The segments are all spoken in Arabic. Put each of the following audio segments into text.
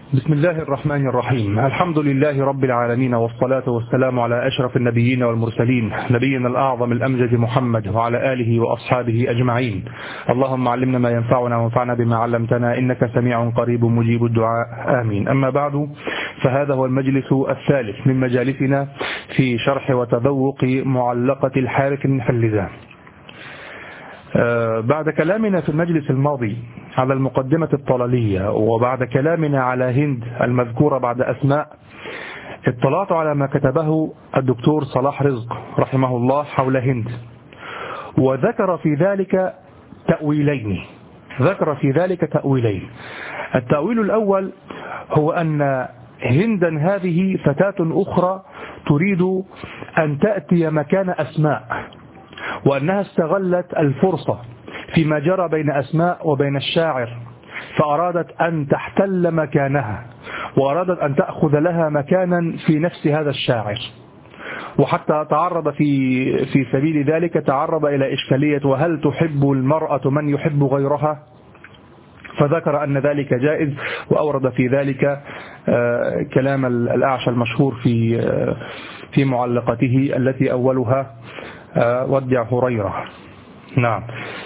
بسم الله الرحمن الرحيم. الحمد لله رب العالمين، والصلاة والسلام على أشرف النبيين والمرسلين، نبينا الأعظم الأمجد محمد وعلى آله وأصحابه أجمعين. اللهم علمنا ما ينفعنا وانفعنا بما علمتنا، إنك سميع قريب مجيب الدعاء، آمين. أما بعد، فهذا هو المجلس الثالث من مجالسنا في شرح وتذوق معلقة الحارث بن حلزان. بعد كلامنا في المجلس الماضي على المقدمة الطلالية، وبعد كلامنا على هند المذكورة بعد أسماء، اطلعت على ما كتبه الدكتور صلاح رزق رحمه الله حول هند، وذكر في ذلك تأويلين. التأويل الأول هو أن هندا هذه فتاة أخرى تريد أن تأتي مكان أسماء، وأنها استغلت الفرصة فيما جرى بين أسماء وبين الشاعر، فأرادت أن تحتل مكانها، وأرادت أن تأخذ لها مكانا في نفس هذا الشاعر. وحتى تعرض في سبيل ذلك تعرض إلى إشكالية: وهل تحب المرأة من يحب غيرها؟ فذكر أن ذلك جائز، وأورد في ذلك كلام الأعشى المشهور في معلقته التي أولها ودع هريرة. نعم.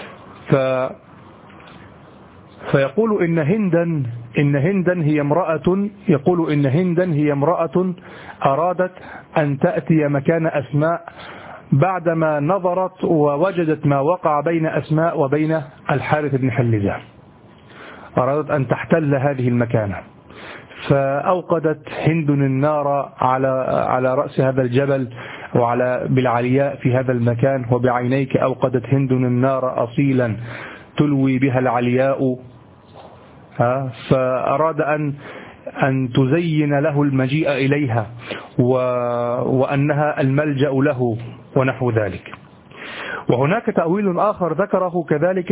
فيقول إن هندا هي امرأة، يقول إن هندا هي امرأة أرادت أن تأتي مكان أسماء بعدما نظرت ووجدت ما وقع بين أسماء وبين الحارث بن حلزان، أرادت أن تحتل هذه المكانة. فأوقدت هند النار على رأس هذا الجبل وعلى بالعلياء في هذا المكان، وبعينيك أوقدت هند النار أصيلا تلوي بها العلياء. فأراد أن تزين له المجيء إليها وأنها الملجأ له ونحو ذلك. وهناك تأويل آخر ذكره كذلك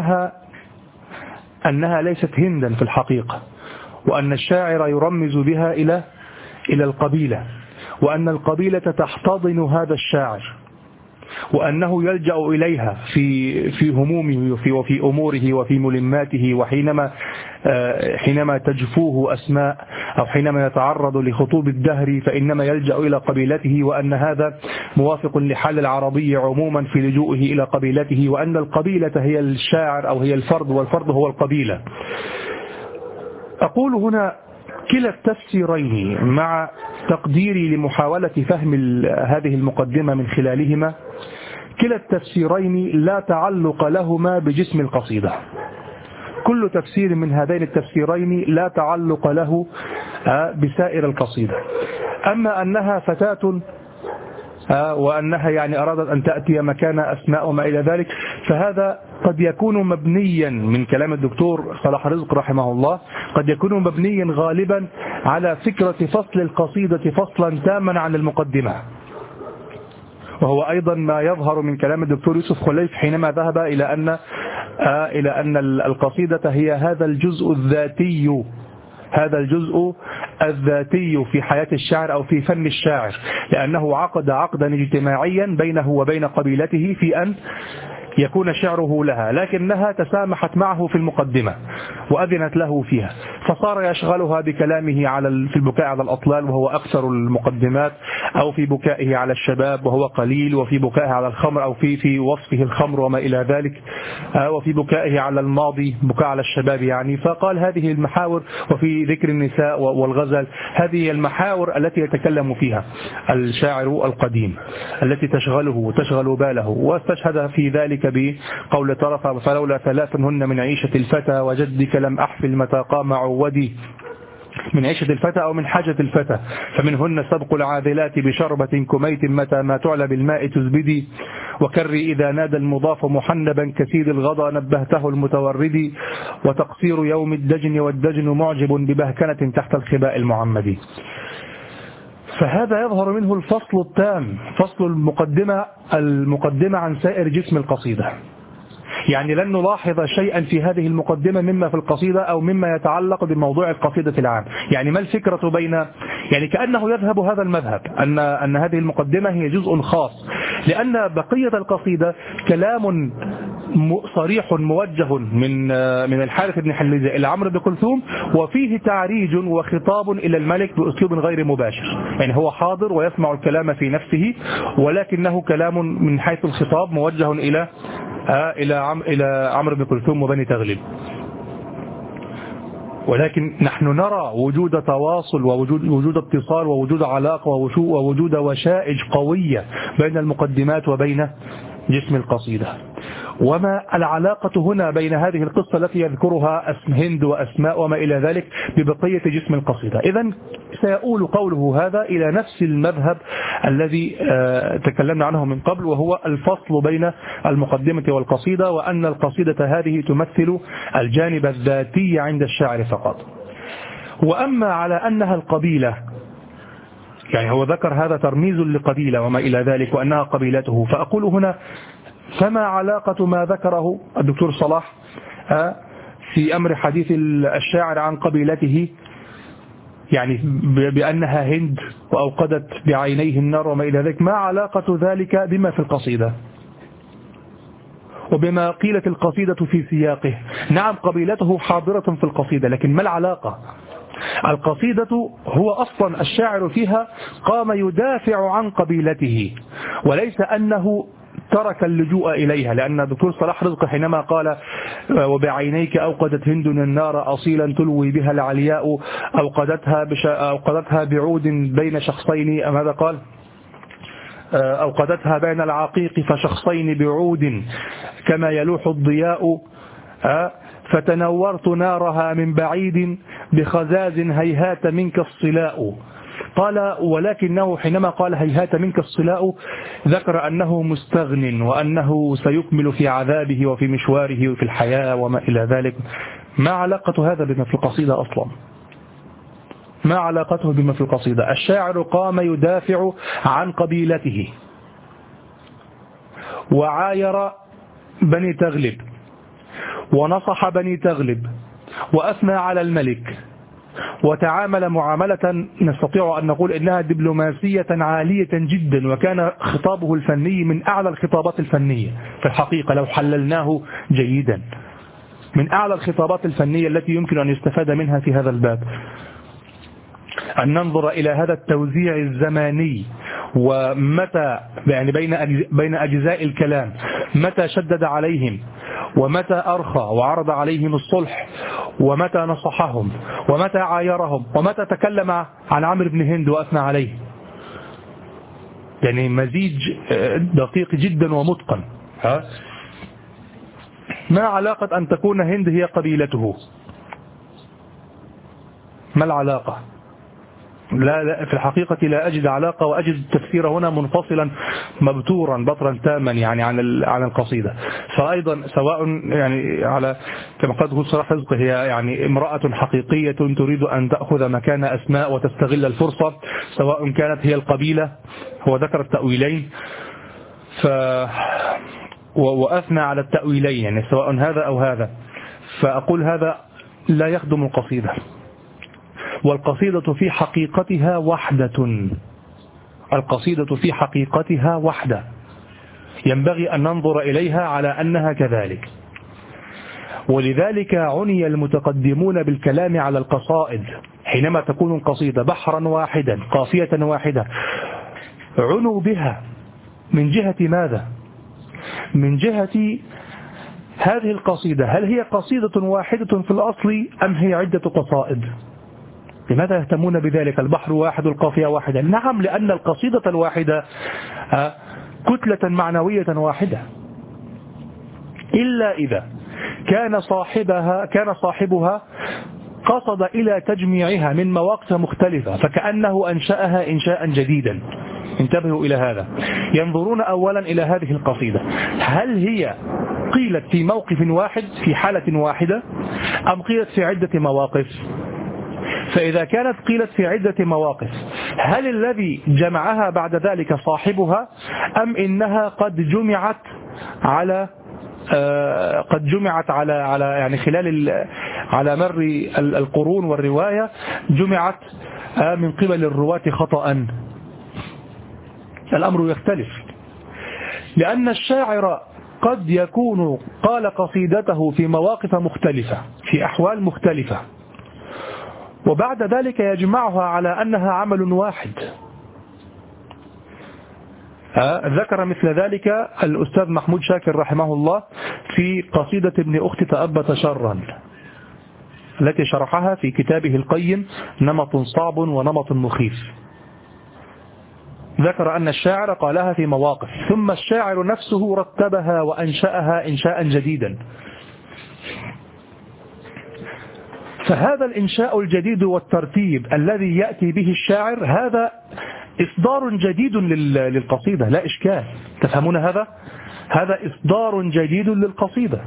أنها ليست هندا في الحقيقة، وأن الشاعر يرمز بها إلى القبيلة، وأن القبيلة تحتضن هذا الشاعر، وأنه يلجأ إليها في همومه وفي أموره وفي ملماته، وحينما تجفوه أسماء أو حينما يتعرض لخطوب الدهر فإنما يلجأ إلى قبيلته، وأن هذا موافق لحال العربي عموما في لجوئه إلى قبيلته، وأن القبيلة هي الشاعر أو هي الفرد، والفرد هو القبيلة. أقول هنا كلا التفسيرين مع تقديري لمحاولة فهم هذه المقدمة من خلالهما، كلا التفسيرين لا تعلق لهما بجسم القصيدة. كل تفسير من هذين التفسيرين لا تعلق له بسائر القصيدة. أما أنها فتاة وأنها يعني أرادت أن تأتي مكان أسماء وما إلى ذلك، فهذا قد يكون مبنيا من كلام الدكتور صلاح رزق رحمه الله، قد يكون مبنيا غالبا على فكرة فصل القصيدة فصلا تاما عن المقدمة، وهو أيضا ما يظهر من كلام الدكتور يوسف خليف حينما ذهب إلى أن القصيدة هي هذا الجزء الذاتي في حياة الشاعر أو في فن الشاعر، لأنه عقد عقدا اجتماعيا بينه وبين قبيلته في أن يكون شعره لها، لكنها تسامحت معه في المقدمة وأذنت له فيها، فصار يشغلها بكلامه في البكاء على الأطلال وهو أكثر المقدمات، أو في بكائه على الشباب وهو قليل، وفي بكائه على الخمر أو في وصفه الخمر وما إلى ذلك، وفي بكائه على الماضي بكاء على الشباب يعني. فقال هذه المحاور، وفي ذكر النساء والغزل، هذه المحاور التي يتكلم فيها الشاعر القديم التي تشغل باله. واستشهد في ذلك بقول طرف: فلولا ثلاث هن من عيشة الفتى وجدك لم أحفل متى قام عودي. من عيشة الفتى أو من حاجة الفتى، فمنهن سبق العاذلات بشربة كميت متى ما تعلى بالماء تزبدي، وكري إذا نادى المضاف محنبا كسيد الغضا نبهته المتوردي، وتقصير يوم الدجن والدجن معجب ببهكنة تحت الخباء المعمدي. فهذا يظهر منه الفصل التام، فصل المقدمة عن سائر جسم القصيدة. يعني لن نلاحظ شيئا في هذه المقدمة مما في القصيدة أو مما يتعلق بموضوع القصيدة العام. يعني ما الفكرة يعني كأنه يذهب هذا المذهب أن هذه المقدمة هي جزء خاص، لأن بقية القصيدة كلام صريح موجه من الحارث بن حليزة إلى عمرو بن كلثوم، وفيه تعريج وخطاب إلى الملك بأسلوب غير مباشر، يعني هو حاضر ويسمع الكلام في نفسه، ولكنه كلام من حيث الخطاب موجه إلى عمرو بن كلثوم وبني تغلب. ولكن نحن نرى وجود تواصل ووجود اتصال ووجود علاقة ووجود وشائج قوية بين المقدمات وبين جسم القصيدة. وما العلاقة هنا بين هذه القصة التي يذكرها هند وأسماء وما إلى ذلك ببقية جسم القصيدة؟ إذن سيؤول قوله هذا إلى نفس المذهب الذي تكلمنا عنه من قبل، وهو الفصل بين المقدمة والقصيدة، وأن القصيدة هذه تمثل الجانب الذاتي عند الشاعر فقط. وأما على أنها القبيلة، يعني هو ذكر هذا ترميز لقبيلة وما إلى ذلك وأنها قبيلته، فأقول هنا فما علاقة ما ذكره الدكتور صلاح في أمر حديث الشاعر عن قبيلته، يعني بأنها هند وأوقدت بعينيه النار وما إلى ذلك، ما علاقة ذلك بما في القصيدة وبما قيلت القصيدة في سياقه؟ نعم قبيلته حاضرة في القصيدة، لكن ما العلاقة؟ القصيدة هو أصلا الشاعر فيها قام يدافع عن قبيلته، وليس أنه ترك اللجوء إليها، لأن الدكتور صلاح رزق حينما قال وبعينيك أوقدت هند النار أصيلا تلوي بها العلياء أوقدتها بعود بين شخصين، ماذا قال؟ أوقدتها بين العقيق فشخصين بعود كما يلوح الضياء، فتنورت نارها من بعيد بخزاز هيهات منك الصلاء. قال ولكنه حينما قال هيهات منك الصلاء ذكر أنه مستغن وأنه سيكمل في عذابه وفي مشواره وفي الحياة وما إلى ذلك. ما علاقة هذا بما في القصيدة أصلا؟ ما علاقته بما في القصيدة؟ الشاعر قام يدافع عن قبيلته وعاير بني تغلب ونصح بني تغلب وأثنى على الملك وتعامل معاملة نستطيع أن نقول إنها دبلوماسية عالية جدا، وكان خطابه الفني من أعلى الخطابات الفنية في الحقيقة لو حللناه جيدا، من أعلى الخطابات الفنية التي يمكن أن يستفاد منها في هذا الباب، أن ننظر إلى هذا التوزيع الزماني ومتى يعني بين أجزاء الكلام، متى شدد عليهم ومتى أرخى وعرض عليهم الصلح، ومتى نصحهم ومتى عايرهم، ومتى تكلم عن عمرو بن هند وأثنى عليه. يعني مزيج دقيق جدا ومتقن. ما علاقة أن تكون هند هي قبيلته؟ ما العلاقة؟ لا في الحقيقة لا أجد علاقة، وأجد التفسير هنا منفصلا مبتورا بطرا تاما يعني عن القصيدة. فأيضا سواء يعني على كما قد تقول صلاح رزق هي يعني امرأة حقيقية تريد أن تأخذ مكان أسماء وتستغل الفرصة، سواء كانت هي القبيلة، هو ذكر التأويلين وأثنى على التأويلين، يعني سواء هذا أو هذا. فأقول هذا لا يخدم القصيدة، والقصيدة في حقيقتها وحدة، القصيدة في حقيقتها وحدة، ينبغي أن ننظر إليها على أنها كذلك. ولذلك عني المتقدمون بالكلام على القصائد حينما تكون القصيدة بحرا واحدا قافية واحدة، عنوا بها من جهة ماذا؟ من جهة هذه القصيدة هل هي قصيدة واحدة في الأصل أم هي عدة قصائد؟ لماذا يهتمون بذلك؟ البحر واحد القافية واحدة. نعم، لأن القصيدة الواحدة كتلة معنوية واحدة، إلا إذا كان صاحبها قصد إلى تجميعها من مواقف مختلفة، فكأنه أنشأها إنشاء جديدا. انتبهوا إلى هذا. ينظرون أولا إلى هذه القصيدة، هل هي قيلت في موقف واحد في حالة واحدة أم قيلت في عدة مواقف؟ فإذا كانت قيلت في عدة مواقف، هل الذي جمعها بعد ذلك صاحبها أم إنها قد جمعت على يعني على مر القرون والرواية جمعت من قبل الرواة خطأ؟ الأمر يختلف، لأن الشاعر قد يكون قال قصيدته في مواقف مختلفة في أحوال مختلفة، وبعد ذلك يجمعها على أنها عمل واحد. ذكر مثل ذلك الأستاذ محمود شاكر رحمه الله في قصيدة ابن أخت تأبت شرا التي شرحها في كتابه القيم نمط صعب ونمط مخيف. ذكر أن الشاعر قالها في مواقف، ثم الشاعر نفسه رتبها وأنشأها إنشاء جديدا. فهذا الإنشاء الجديد والترتيب الذي يأتي به الشاعر هذا إصدار جديد للقصيدة، لا إشكال. تفهمون هذا؟ هذا إصدار جديد للقصيدة،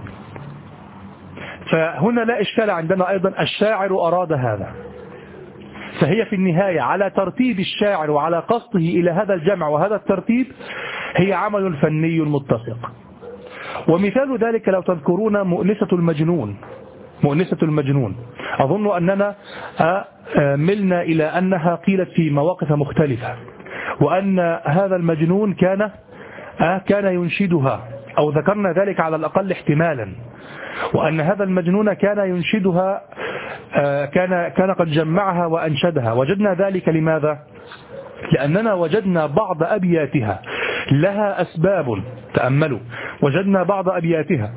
فهنا لا إشكال عندنا. أيضا الشاعر أراد هذا، فهي في النهاية على ترتيب الشاعر وعلى قصده إلى هذا الجمع وهذا الترتيب هي عمل فني متسق. ومثال ذلك لو تذكرون مؤنسة المجنون. مؤنسة المجنون أظن أننا ملنا إلى أنها قيلت في مواقف مختلفة، وأن هذا المجنون كان ينشدها، أو ذكرنا ذلك على الأقل احتمالا، وأن هذا المجنون كان ينشدها، كان قد جمعها وأنشدها. وجدنا ذلك لماذا؟ لأننا وجدنا بعض أبياتها لها أسباب. تأملوا، وجدنا بعض أبياتها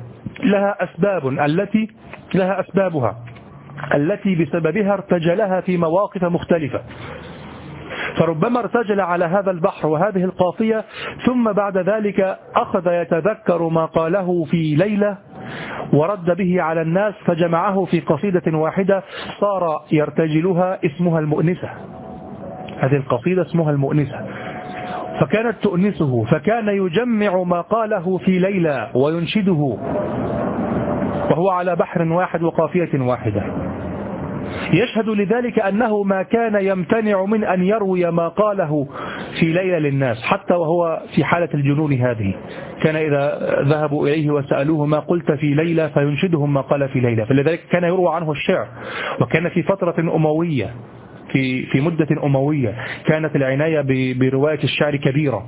لها أسبابها التي بسببها ارتجلها في مواقف مختلفة. فربما ارتجل على هذا البحر وهذه القافية، ثم بعد ذلك أخذ يتذكر ما قاله في ليلة ورد به على الناس فجمعه في قصيدة واحدة صار يرتجلها، اسمها المؤنسة. هذه القصيدة اسمها المؤنسة، فكانت تؤنسه، فكان يجمع ما قاله في ليلة وينشده وهو على بحر واحد وقافية واحدة. يشهد لذلك أنه ما كان يمتنع من أن يروي ما قاله في ليلة للناس حتى وهو في حالة الجنون هذه. كان إذا ذهبوا إليه وسألوه ما قلت في ليلة فينشدهم ما قال في ليلة. فلذلك كان يروى عنه الشعر. وكان في فترة أموية، في مدة أموية كانت العناية برواية الشعر كبيرة.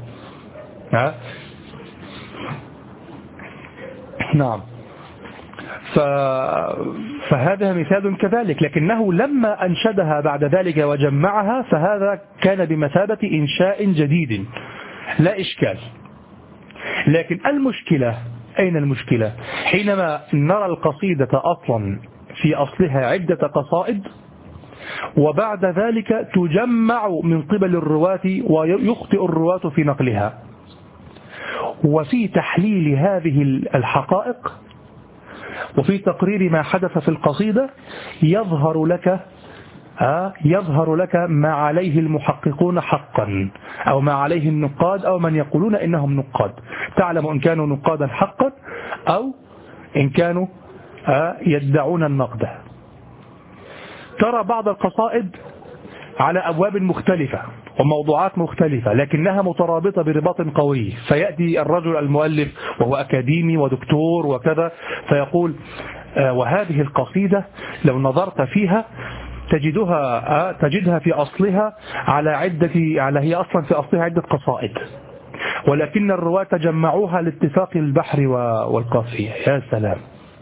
نعم. فهذا مثال كذلك، لكنه لما أنشدها بعد ذلك وجمعها فهذا كان بمثابة إنشاء جديد، لا إشكال. لكن المشكلة أين المشكلة؟ حينما نرى القصيدة أصلا في أصلها عدة قصائد، وبعد ذلك تجمع من قبل الرواة ويخطئ الرواة في نقلها. وفي تحليل هذه الحقائق وفي تقرير ما حدث في القصيدة يظهر لك ما عليه المحققون حقا، أو ما عليه النقاد، أو من يقولون إنهم نقاد. تعلم إن كانوا نقادا حقا أو إن كانوا يدعون النقد. ترى بعض القصائد على أبواب مختلفة وموضوعات مختلفة لكنها مترابطة برباط قوي، فيأتي الرجل المؤلف وهو أكاديمي ودكتور وكذا فيقول وهذه القصيدة لو نظرت فيها تجدها في أصلها هي أصلا في أصلها عدة قصائد، ولكن الرواة جمعوها لاتفاق البحر والقافية. يا سلام.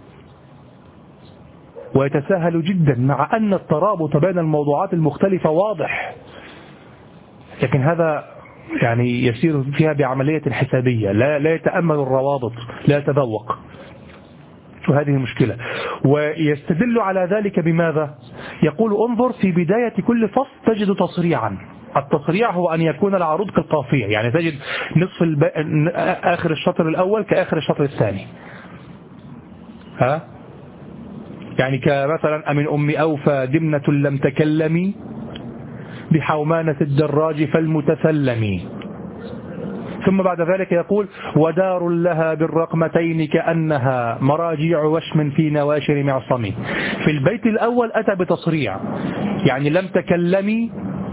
ويتساهل جدا مع أن الترابط بين الموضوعات المختلفة واضح، لكن هذا يعني يسير فيها بعملية حسابية، لا يتأمل الروابط، لا يتذوق، وهذه مشكلة. ويستدل على ذلك بماذا؟ يقول انظر في بداية كل فصل تجد تصريعا. التصريع هو أن يكون العروض كالقافية، يعني تجد آخر الشطر الأول كآخر الشطر الثاني. يعني كمثلا أمن أم أوفى دمنة لم تكلمي بحومانة الدراج فالمتسلم. ثم بعد ذلك يقول ودار لها بالرقمتين كأنها مراجيع وشم في نواشر معصم. في البيت الأول أتى بتصريع، يعني لم تكلمي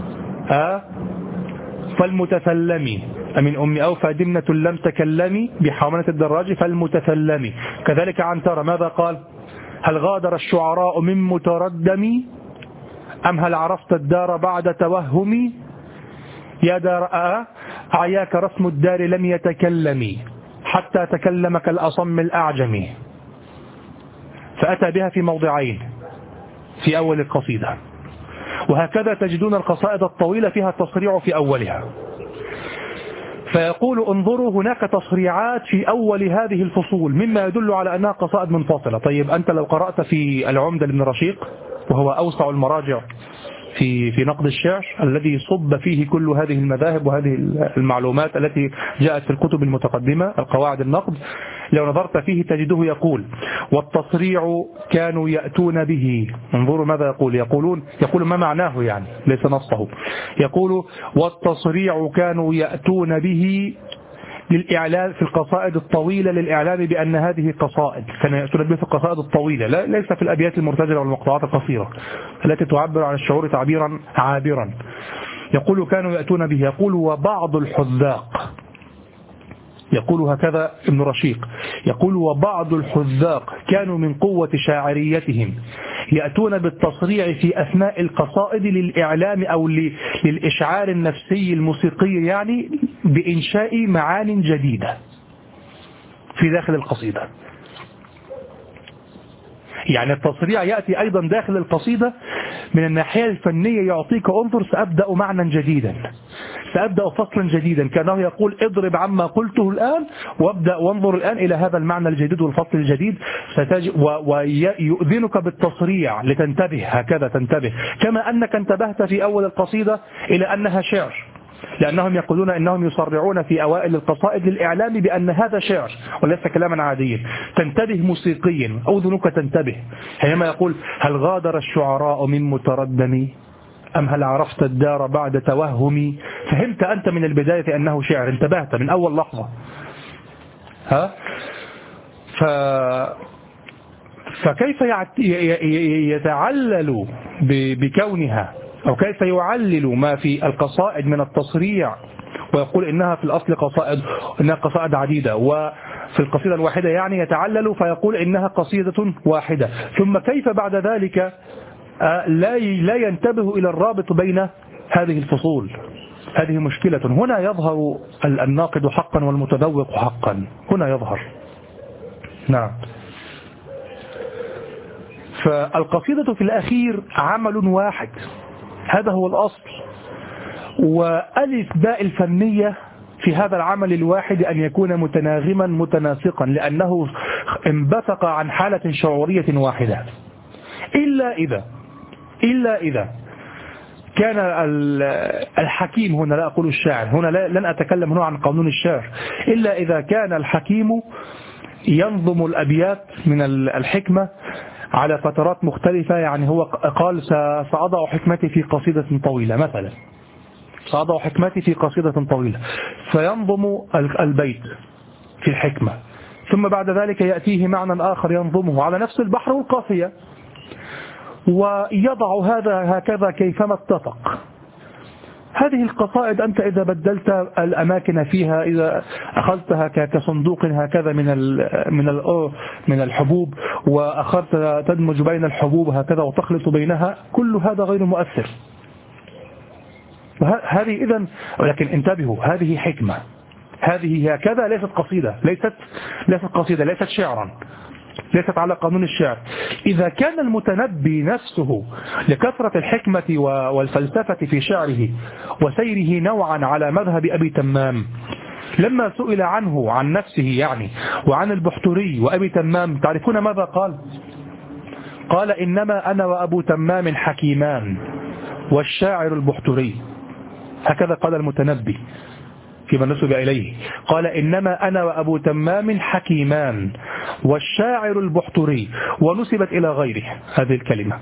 فالمتسلم. أمن أم أوفى دمنة لم تكلمي بحومانة الدراج فالمتسلم. كذلك عنترة ماذا قال؟ هل غادر الشعراء من متردم أم هل عرفت الدار بعد توهمي يا دار أعياك رسم الدار لم يتكلم حتى تكلم كالأصم الأعجمي، فأتى بها في موضعين في أول القصيدة. وهكذا تجدون القصائد الطويلة فيها التصريع في أولها. فيقول انظروا هناك تصريعات في أول هذه الفصول مما يدل على أنها قصائد منفصلة. طيب أنت لو قرأت في العمدة لابن رشيق، وهو أوسع المراجع في نقد الشعر الذي صب فيه كل هذه المذاهب وهذه المعلومات التي جاءت في الكتب المتقدمة القواعد النقد، لو نظرت فيه تجده يقول والتصريع كانوا يأتون به. انظروا ماذا يقول ما معناه، يعني ليس نصه. يقول والتصريع كانوا يأتون به للإعلام في القصائد الطويلة، للإعلام بأن هذه قصائد. كان يأتون به في القصائد الطويلة، ليس في الأبيات المرتجلة والمقطوعات القصيرة التي تعبر عن الشعور تعبيرا عابرا. يقول كانوا يأتون به. يقول وبعض الحذاق، يقول هكذا ابن رشيق، يقول وبعض الحذاق كانوا من قوة شاعريتهم يأتون بالتصريع في أثناء القصائد للإعلام أو للإشعار النفسي الموسيقي، يعني بإنشاء معان جديدة في داخل القصيدة. يعني التصريع يأتي أيضا داخل القصيدة من الناحية الفنية، يعطيك انظر سأبدأ معنى جديدا، سأبدأ فصلا جديدا، كأنه يقول اضرب عما قلته الآن وابدأ وانظر الآن إلى هذا المعنى الجديد والفصل الجديد، ويؤذنك بالتصريع لتنتبه. هكذا تنتبه، كما أنك انتبهت في أول القصيدة إلى أنها شعر، لأنهم يقولون إنهم يصرعون في أوائل القصائد للإعلام بأن هذا شعر وليس كلاما عاديا. تنتبه موسيقيا، أذنك تنتبه حينما يقول هل غادر الشعراء من متردم أم هل عرفت الدار بعد توهمي. فهمت أنت من البداية أنه شعر، انتبهت من أول لحظة. فكيف يتعلل بكونها، أو كيف يعلل ما في القصائد من التصريع ويقول إنها في الأصل إنها قصائد عديدة، وفي القصيدة الواحدة يعني يتعلل فيقول إنها قصيدة واحدة، ثم كيف بعد ذلك لا ينتبه إلى الرابط بين هذه الفصول. هذه مشكلة. هنا يظهر الناقد حقا والمتذوق حقا، هنا يظهر. نعم. فالقصيدة في الأخير عمل واحد، هذا هو الأصل. وألف باء الفنية في هذا العمل الواحد أن يكون متناغما متناسقا، لأنه انبثق عن حالة شعورية واحدة. إلا إذا كان الحكيم، هنا لا أقول الشاعر، هنا لن أتكلم هنا عن قانون الشعر، إلا إذا كان الحكيم ينظم الأبيات من الحكمة على فترات مختلفة. يعني هو قال سأضع حكمتي في قصيدة طويلة مثلا، سأضع حكمتي في قصيدة طويلة، فينظم البيت في الحكمة، ثم بعد ذلك يأتيه معنى آخر ينظمه على نفس البحر والقافية، ويضع هذا هكذا كيفما اتفق. هذه القصائد أنت إذا بدلت الأماكن فيها، إذا أخذتها كصندوق هكذا من الحبوب، وأخذت تدمج بين الحبوب هكذا وتخلط بينها، كل هذا غير مؤثر. هذه إذن، ولكن انتبهوا، هذه حكمة، هذه هكذا ليست قصيدة، ليست شعرا، ليست على قانون الشعر. إذا كان المتنبي نفسه لكثرة الحكمة والفلسفة في شعره وسيره نوعا على مذهب أبي تمام، لما سئل عنه عن نفسه يعني وعن البحتري وأبي تمام، تعرفون ماذا قال؟ قال إنما أنا وأبو تمام حكيمان والشاعر البحتري. هكذا قال المتنبي فيما نسب إليه، قال إنما أنا وأبو تمام حكيمان والشاعر البحتري، ونسبت إلى غيره هذه الكلمة.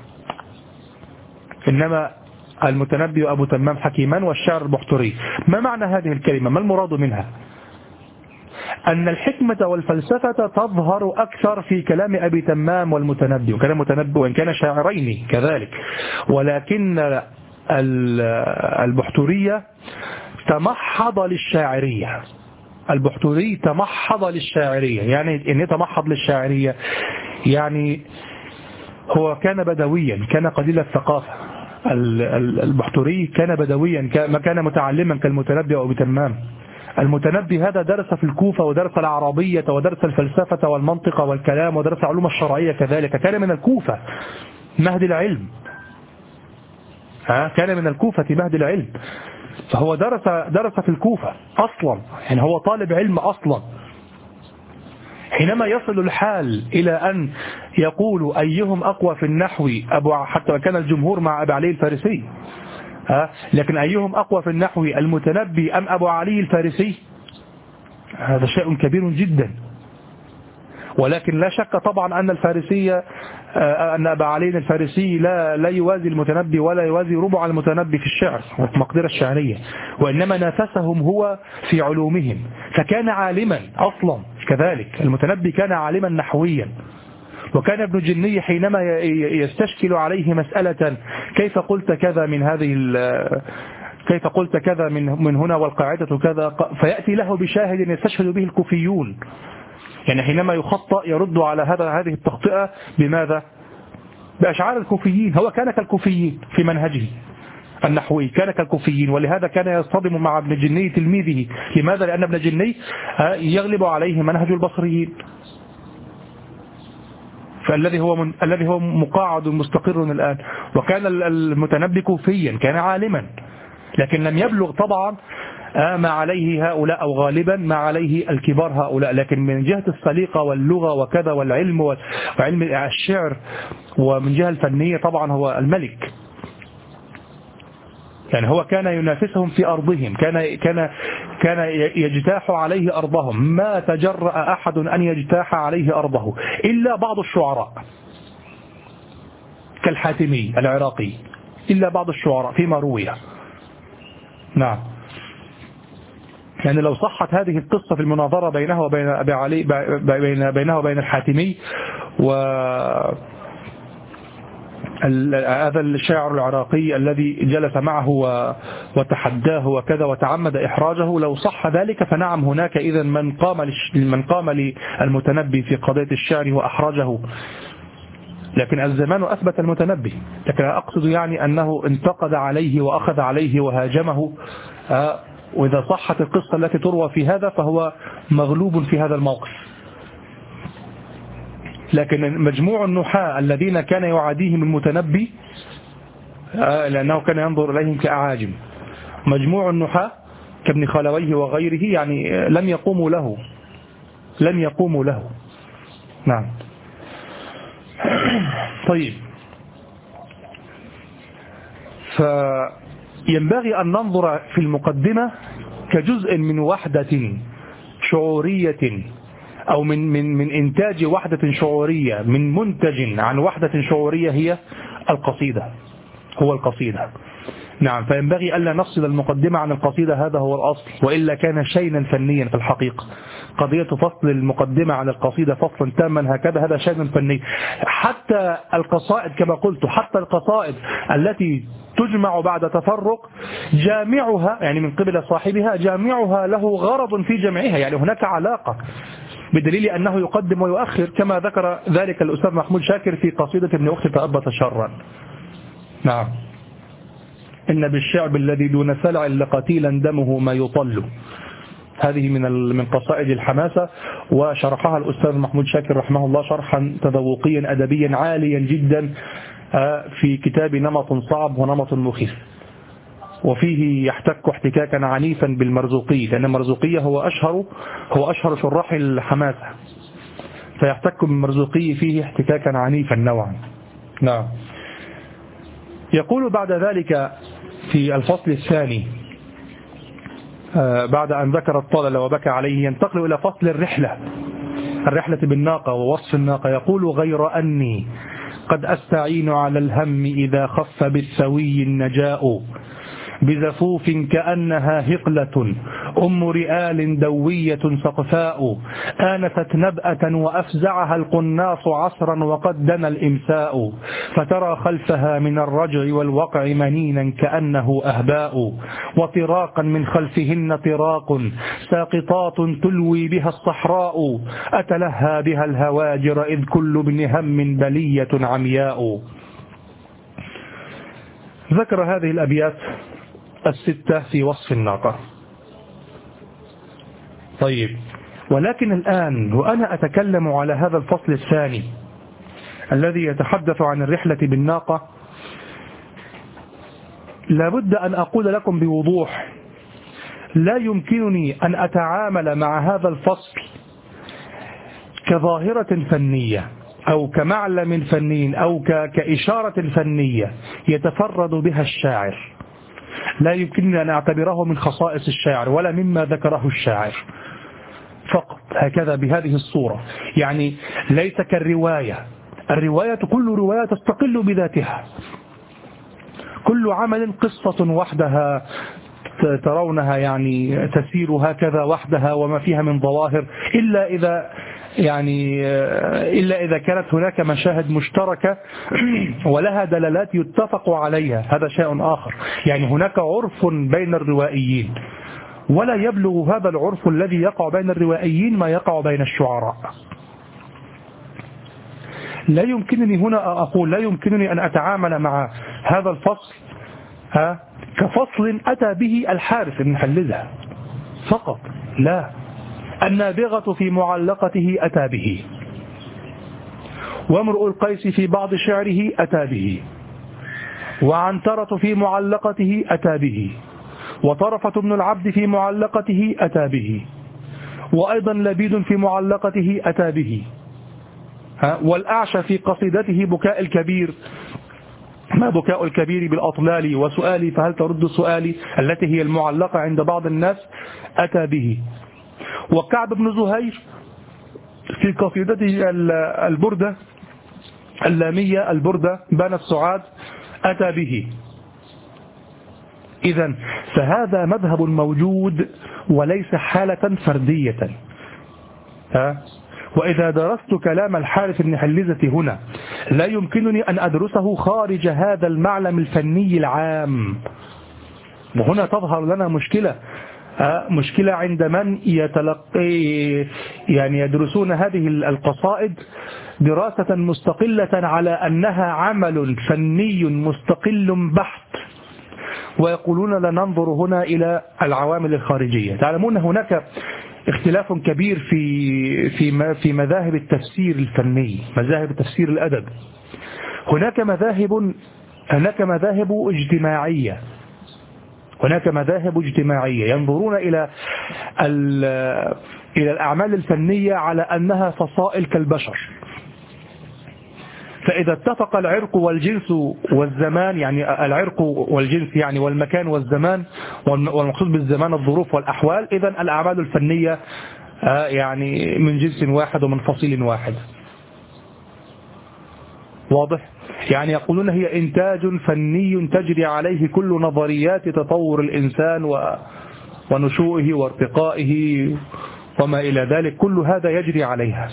إنما المتنبي وأبو تمام حكيمان والشاعر البحتري. ما معنى هذه الكلمة؟ ما المراد منها؟ أن الحكمة والفلسفة تظهر أكثر في كلام أبي تمام والمتنبي، وكلام المتنبي وإن كان شاعرين كذلك، ولكن البحترية تمحض للشاعرية. البحتري تمحض للشاعرية. يعني إن يتمحض للشاعرية يعني هو كان بدويا، كان قليل الثقافة. البحتري كان بدويا، ما كان متعلما كالمتنبي أو بتمام. المتنبي هذا درس في الكوفة ودرس العربية ودرس الفلسفة والمنطق والكلام ودرس العلوم الشرعية كذلك، كان من الكوفة مهد العلم، كان من الكوفة مهد العلم، فهو درس في الكوفة أصلا، يعني هو طالب علم أصلا. حينما يصل الحال إلى أن يقول أيهم أقوى في النحو حتى كان الجمهور مع أبي علي الفارسي، لكن أيهم أقوى في النحو المتنبي أم أبو علي الفارسي، هذا شيء كبير جدا. ولكن لا شك طبعا أن الفارسية أن أبا علي الفارسي لا يوازي المتنبي ولا يوازي ربع المتنبي في الشعر وفي المقدرة الشعرية، وإنما نافسهم هو في علومهم، فكان عالما أصلا كذلك. المتنبي كان عالما نحويا، وكان ابن جني حينما يستشكل عليه مسألة كيف قلت كذا من هذه كيف قلت كذا من هنا والقاعدة كذا، فيأتي له بشاهد يستشهد به الكوفيون، يعني حينما يخطأ يرد على هذه التخطئة بماذا؟ بأشعار الكوفيين. هو كان كالكوفيين في منهجه النحوي، كان كالكوفيين، ولهذا كان يصطدم مع ابن جني تلميذه. لماذا؟ لأن ابن جني يغلب عليه منهج البصريين، الذي هو مقاعد مستقر الآن. وكان المتنبي كوفيا، كان عالما، لكن لم يبلغ طبعا ما عليه هؤلاء، أو غالبا ما عليه الكبار هؤلاء، لكن من جهة السليقة واللغة وكذا والعلم وعلم الشعر، ومن جهة الفنية طبعا هو الملك. يعني هو كان ينافسهم في أرضهم، كان يجتاح عليه أرضهم، ما تجرأ أحد أن يجتاح عليه أرضه إلا بعض الشعراء كالحاتمي العراقي، إلا بعض الشعراء فيما روي. نعم، يعني لو صحت هذه القصة في المناظرة بينه وبين أبي علي، بينه وبين الحاتمي هذا الشاعر العراقي الذي جلس معه وتحداه وكذا وتعمد إحراجه، لو صح ذلك فنعم، هناك إذن من قام للمتنبي في قضية الشعر وأحرجه. لكن الزمان أثبت المتنبي، لكن أقصد يعني أنه انتقد عليه وأخذ عليه وهاجمه، وإذا صحت القصة التي تروى في هذا فهو مغلوب في هذا الموقف. لكن مجموع النحاة الذين كان يعاديهم المتنبي، لأنه كان ينظر إليهم كأعاجم، مجموع النحاة كابن خلويه وغيره يعني لم يقوموا له. نعم. طيب، فينبغي أن ننظر في المقدمة كجزء من وحدة شعورية، أو من إنتاج وحدة شعورية، من منتج عن وحدة شعورية هي القصيدة. نعم، فينبغي ألا نفصل المقدمة عن القصيدة، هذا هو الأصل، وإلا كان شينا فنيا في الحقيقة. قضية فصل المقدمة عن القصيدة فصلا تاما هكذا، هذا شيء فني. حتى القصائد كما قلت، حتى القصائد التي تجمع بعد تفرق، جامعها يعني من قبل صاحبها، جامعها له غرض في جمعها، يعني هناك علاقة، بدليل أنه يقدم ويؤخر، كما ذكر ذلك الأستاذ محمود شاكر في قصيدة ابن أختي تأبت شرا. نعم، إن بالشعب الذي دون سلع لقتيلا دمه ما يطل. هذه من قصائد الحماسة، وشرحها الأستاذ محمود شاكر رحمه الله شرحا تذوقيا أدبيا عاليا جدا في كتاب نمط صعب ونمط مخيف، وفيه يحتك احتكاكا عنيفا بالمرزوقي، لأن المرزوقي هو أشهر شراح الحماسة، فيحتك بالمرزوقي فيه احتكاكا عنيفا نوعا. نعم. يقول بعد ذلك في الفصل الثاني، بعد أن ذكر الطلل وبكى عليه، ينتقل إلى فصل الرحلة بالناقة ووصف الناقة. يقول: غير أني قد أستعين على الهم إذا خف بالسوي النجاء، بزفوف كأنها هقلة أم رئال دوية سقفاء، آنست نبأة وأفزعها القناص عصرا وقد دنا الإمساء، فترى خلفها من الرجع والوقع منينا كأنه أهباء، وطراقا من خلفهن طراق ساقطات تلوي بها الصحراء، أتلهى بها الهواجر إذ كل ابن هم بلية عمياء. ذكر هذه الأبيات الستة في وصف الناقة. طيب، ولكن الآن وأنا أتكلم على هذا الفصل الثاني الذي يتحدث عن الرحلة بالناقة، لابد أن أقول لكم بوضوح لا يمكنني أن أتعامل مع هذا الفصل كظاهرة فنية أو كمعلم فني أو كإشارة فنية يتفرد بها الشاعر. لا يمكنني أن أعتبره من خصائص الشاعر ولا مما ذكره الشاعر فقط هكذا بهذه الصورة. يعني ليس كالرواية، الرواية كل رواية تستقل بذاتها، كل عمل قصة وحدها ترونها يعني تسير هكذا وحدها وما فيها من ظواهر، إلا إذا كانت هناك مشاهد مشتركة ولها دلالات يتفق عليها، هذا شيء آخر. يعني هناك عرف بين الروائيين ولا يبلغ هذا العرف الذي يقع بين الروائيين ما يقع بين الشعراء. لا يمكنني هنا أقول لا يمكنني أن أتعامل مع هذا الفصل كفصل أتى به الحارث بن حلزة فقط، لا، النابغة في معلقته أتى به، وامرؤ القيس في بعض شعره أتى به، وعنترة في معلقته أتى به، وطرفة بن العبد في معلقته أتى به، وأيضا لبيد في معلقته أتى به، والأعشى في قصيدته بكاء الكبير، ما بكاء الكبير بالأطلال وسؤالي فهل ترد سؤالي التي هي المعلقة عند بعض الناس أتى به، وكعب بن زهير في قصيدته البردة اللامية البردة بان السعاد أتى به. إذن فهذا مذهب موجود وليس حالة فردية. وإذا درست كلام الحارث بن حلزة هنا لا يمكنني أن أدرسه خارج هذا المعلم الفني العام، وهنا تظهر لنا مشكلة عند من يدرسون هذه القصائد دراسة مستقلة على أنها عمل فني مستقل بحت، ويقولون لا ننظر هنا إلى العوامل الخارجية. تعلمون هناك اختلاف كبير في مذاهب التفسير الفني، مذاهب تفسير الأدب. هناك مذاهب اجتماعية ينظرون إلى الأعمال الفنية على أنها فصائل كالبشر، فإذا اتفق العرق والجنس والزمان، يعني العرق والجنس يعني والمكان والزمان، والمقصود بالزمان الظروف والأحوال، إذن الأعمال الفنية يعني من جنس واحد ومن فصيل واحد. واضح؟ يعني يقولون هي إنتاج فني تجري عليه كل نظريات تطور الإنسان ونشوئه وارتقائه وما إلى ذلك، كل هذا يجري عليها.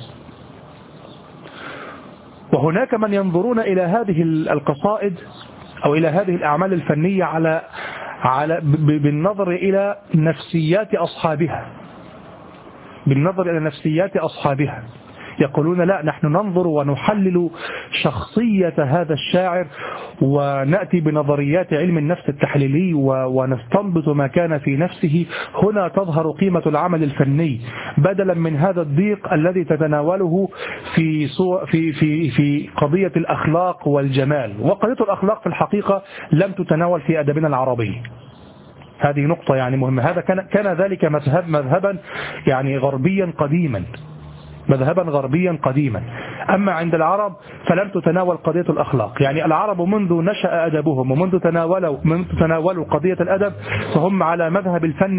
وهناك من ينظرون إلى هذه القصائد أو إلى هذه الأعمال الفنية بالنظر إلى نفسيات أصحابها، يقولون لا، نحن ننظر ونحلل شخصية هذا الشاعر ونأتي بنظريات علم النفس التحليلي ونستنبط ما كان في نفسه. هنا تظهر قيمة العمل الفني بدلا من هذا الضيق الذي تتناوله في قضية الأخلاق والجمال. وقضية الأخلاق في الحقيقة لم تتناول في أدبنا العربي، هذه نقطة يعني مهمة. هذا كان ذلك مذهبا يعني غربيا قديما. أما عند العرب فلم تتناول قضية الأخلاق. يعني العرب منذ نشأ أدبهم ومنذ تناولوا قضية الأدب فهم على مذهب الفن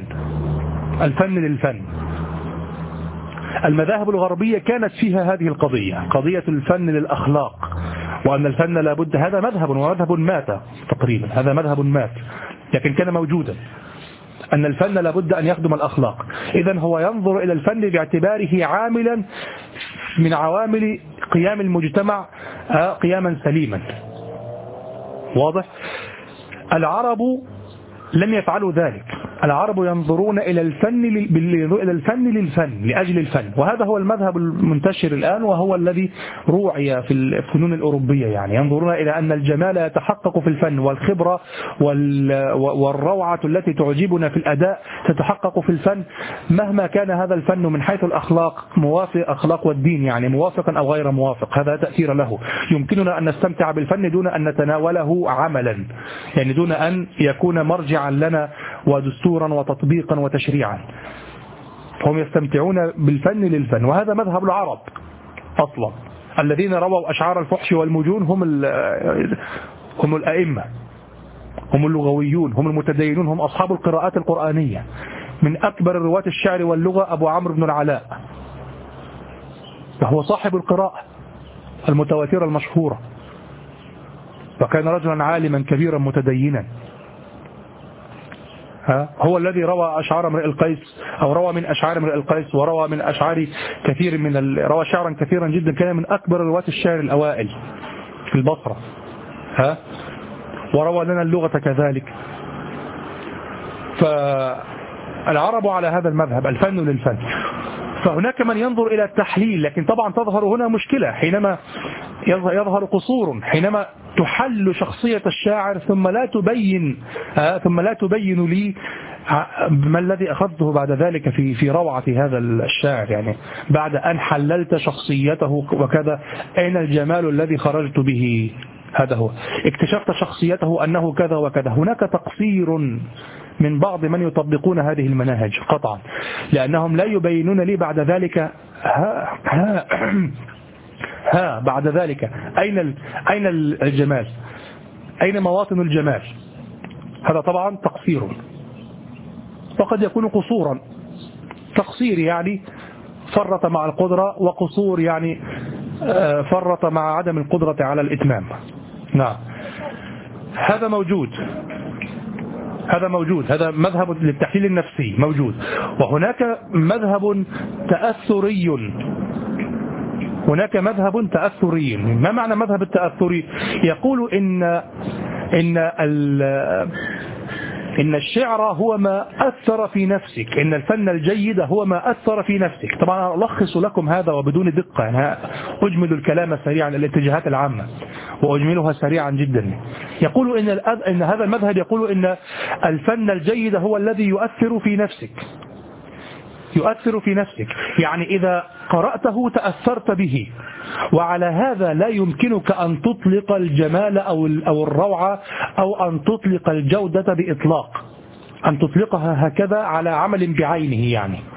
للفن. المذاهب الغربية كانت فيها هذه قضية الفن للأخلاق، وأن الفن لابد، هذا مذهب مات تقريبا، هذا مذهب مات لكن كان موجودا، أن الفن لابد أن يخدم الأخلاق. إذن هو ينظر إلى الفن باعتباره عاملا من عوامل قيام المجتمع قياما سليما. واضح؟ العرب لم يفعلوا ذلك، العرب ينظرون إلى الفن للفن لأجل الفن، وهذا هو المذهب المنتشر الآن، وهو الذي روعي في الفنون الأوروبية. يعني ينظرون إلى أن الجمال يتحقق في الفن، والخبرة والروعة التي تعجبنا في الأداء تتحقق في الفن، مهما كان هذا الفن من حيث الأخلاق موافق أخلاق والدين، يعني موافقا أو غير موافق، هذا تأثير له. يمكننا أن نستمتع بالفن دون أن نتناوله عملا، يعني دون أن يكون مرجعا لنا ودستورا وتطبيقا وتشريعا. هم يستمتعون بالفن للفن، وهذا مذهب العرب أصلا. الذين رووا أشعار الفحش والمجون هم الأئمة، هم اللغويون، هم المتدينون، هم أصحاب القراءات القرآنية. من أكبر رواة الشعر واللغة أبو عمرو بن العلاء، وهو صاحب القراءة المتواترة المشهورة، وكان رجلا عالما كبيرا متدينا. هو الذي روى أشعار امرئ القيس، أو روى من أشعار امرئ القيس، وروى من أشعار كثير روى شعرا كثيرا جدا، كان من أكبر رواة الشعر الأوائل في البصرة. وروى لنا اللغة كذلك. فالعرب على هذا المذهب، الفن للفن. فهناك من ينظر إلى التحليل، لكن طبعا تظهر هنا مشكلة حينما يظهر قصور، حينما تحل شخصية الشاعر ثم لا تبين لي ما الذي أخذته بعد ذلك في روعة هذا الشاعر. يعني بعد أن حللت شخصيته وكذا، أين الجمال الذي خرجت به؟ هذا هو، اكتشفت شخصيته أنه كذا وكذا. هناك تقصير من بعض من يطبقون هذه المناهج قطعا، لأنهم لا يبينون لي بعد ذلك بعد ذلك أين الجمال، أين مواطن الجمال. هذا طبعا تقصير، وقد يكون قصورا. تقصير يعني فرط مع القدرة، وقصور يعني فرط مع عدم القدرة على الإتمام. نعم، هذا موجود، هذا مذهب للتحليل النفسي موجود. وهناك مذهب تأثري. ما معنى مذهب التأثري؟ يقول إن الشعر هو ما أثر في نفسك، إن الفن الجيد هو ما أثر في نفسك. طبعا ألخص لكم هذا وبدون دقة، يعني أجمل الكلام سريعا، الاتجاهات العامة وأجملها سريعا جدا. يقول إن هذا المذهب يقول إن الفن الجيد هو الذي يؤثر في نفسك، يعني إذا قرأته تأثرت به، وعلى هذا لا يمكنك أن تطلق الجمال أو الروعة أو أن تطلق الجودة بإطلاق، أن تطلقها هكذا على عمل بعينه.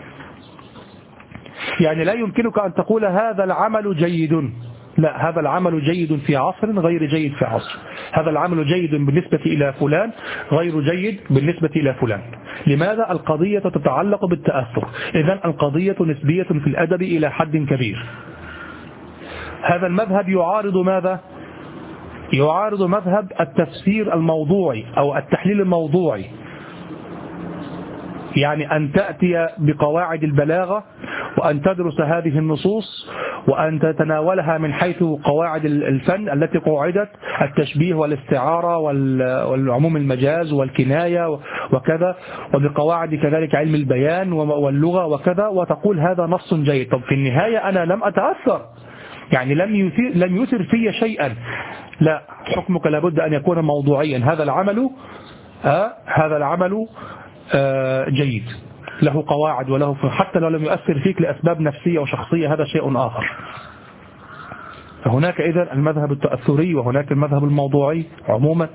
يعني لا يمكنك أن تقول هذا العمل جيد، لا، هذا العمل جيد في عصر غير جيد في عصر، هذا العمل جيد بالنسبة إلى فلان غير جيد بالنسبة إلى فلان. لماذا؟ القضية تتعلق بالتأثر. إذن القضية نسبية في الأدب إلى حد كبير. هذا المذهب يعارض ماذا؟ يعارض مذهب التفسير الموضوعي أو التحليل الموضوعي، يعني أن تأتي بقواعد البلاغة وأن تدرس هذه النصوص وأن تتناولها من حيث قواعد الفن التي قوعدت، التشبيه والاستعارة والعموم المجاز والكناية وكذا، وبقواعد كذلك علم البيان واللغة وكذا، وتقول هذا نص جيد. طب في النهاية أنا لم أتأثر، يعني لم يثر في شيئا. لا، حكمك لابد أن يكون موضوعيا. هذا العمل جيد، له قواعد وله حتى لو لم يؤثر فيك لأسباب نفسية وشخصية، هذا شيء آخر. فهناك إذن المذهب التأثري، وهناك المذهب الموضوعي عموما،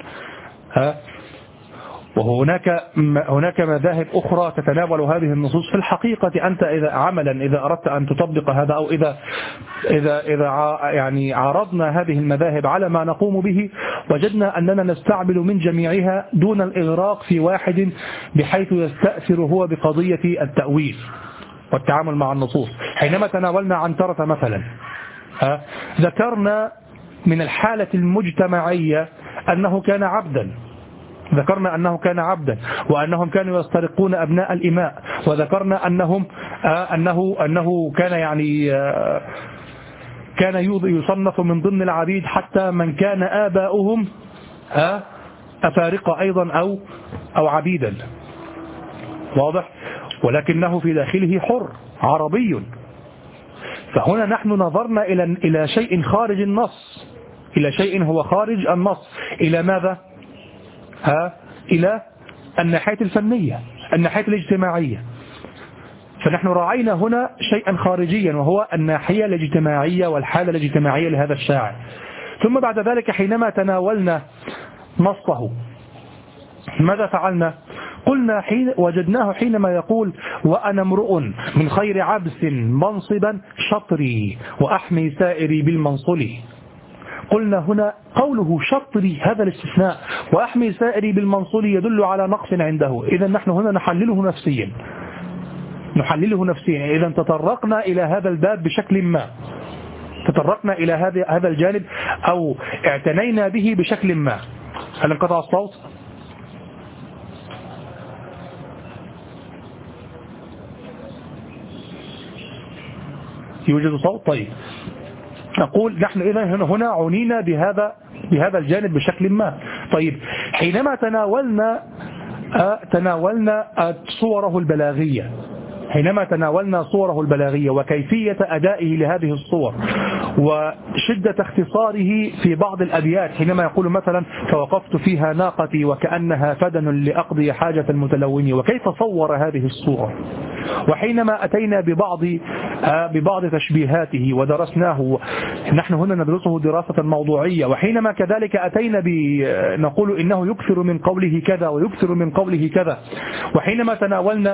وهناك مذاهب أخرى تتناول هذه النصوص. في الحقيقة أنت إذا أردت أن تطبق هذا، أو إذا يعني عرضنا هذه المذاهب على ما نقوم به، وجدنا أننا نستعمل من جميعها دون الإغراق في واحد، بحيث يستأثر هو بقضية التأويل والتعامل مع النصوص. حينما تناولنا عنترة مثلا، ذكرنا من الحالة المجتمعية أنه كان عبدا، ذكرنا أنه كان عبدا، وأنهم كانوا يسترقون أبناء الإماء، وذكرنا أنه كان يعني كان يصنف من ضمن العبيد حتى من كان آباؤهم أفارقة أيضا أو عبيدا. واضح؟ ولكنه في داخله حر عربي. فهنا نحن نظرنا إلى شيء خارج النص، إلى شيء هو خارج النص. إلى ماذا؟ إلى الناحية الفنية، الناحية الاجتماعية. فنحن راعينا هنا شيئا خارجيا، وهو الناحية الاجتماعية والحالة الاجتماعية لهذا الشاعر. ثم بعد ذلك حينما تناولنا نصه ماذا فعلنا؟ قلنا وجدناه حينما يقول: وأنا امرؤ من خير عبس منصبا شطري وأحمي سائري بالمنصل. قلنا هنا قوله شطري هذا الاستثناء وأحمي سائري بالمنصل يدل على نقص عنده. إذا نحن هنا نحلله نفسيا، نحلله نفسيا. إذا تطرقنا إلى هذا الباب بشكل ما، تطرقنا إلى هذا الجانب أو اعتنينا به بشكل ما. هل انقطع الصوت؟ يوجد صوت؟ طيب. نقول نحن إذا هنا عنينا بهذا الجانب بشكل ما. طيب، حينما تناولنا صوره البلاغية، حينما تناولنا صوره البلاغية وكيفية أدائه لهذه الصور وشدة اختصاره في بعض الأبيات، حينما يقول مثلا: فوقفت فيها ناقتي وكأنها فدن لأقضي حاجة المتلون، وكيف صور هذه الصورة. وحينما أتينا ببعض تشبيهاته ودرسناه، نحن هنا ندرسه دراسة موضوعية. وحينما كذلك أتينا نقول إنه يكثر من قوله كذا ويكثر من قوله كذا. وحينما تناولنا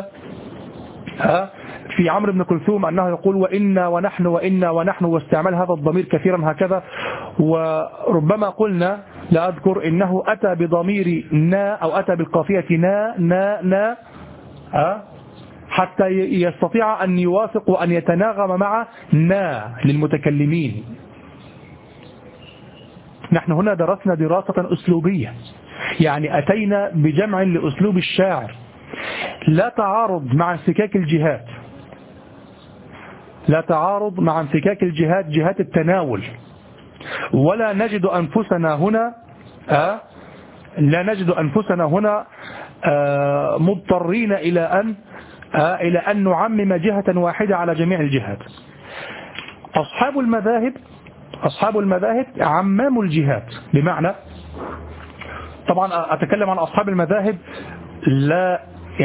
في عمرو بن كلثوم أنه يقول: وإنا ونحن وإنا ونحن، واستعمال هذا الضمير كثيرا هكذا. وربما قلنا لا أذكر إنه أتى بضمير نا أو أتى بالقافية نا حتى يستطيع أن يوافق وأن يتناغم مع نا للمتكلمين. نحن هنا درسنا دراسة أسلوبية، يعني أتينا بجمع لأسلوب الشاعر لا تعارض مع انفكاك الجهات، لا تعارض مع انفكاك الجهات، جهات التناول. ولا نجد أنفسنا هنا لا نجد أنفسنا هنا مضطرين إلى أن نعمم جهة واحدة على جميع الجهات. أصحاب المذاهب عمموا الجهات، بمعنى، طبعا أتكلم عن أصحاب المذاهب لا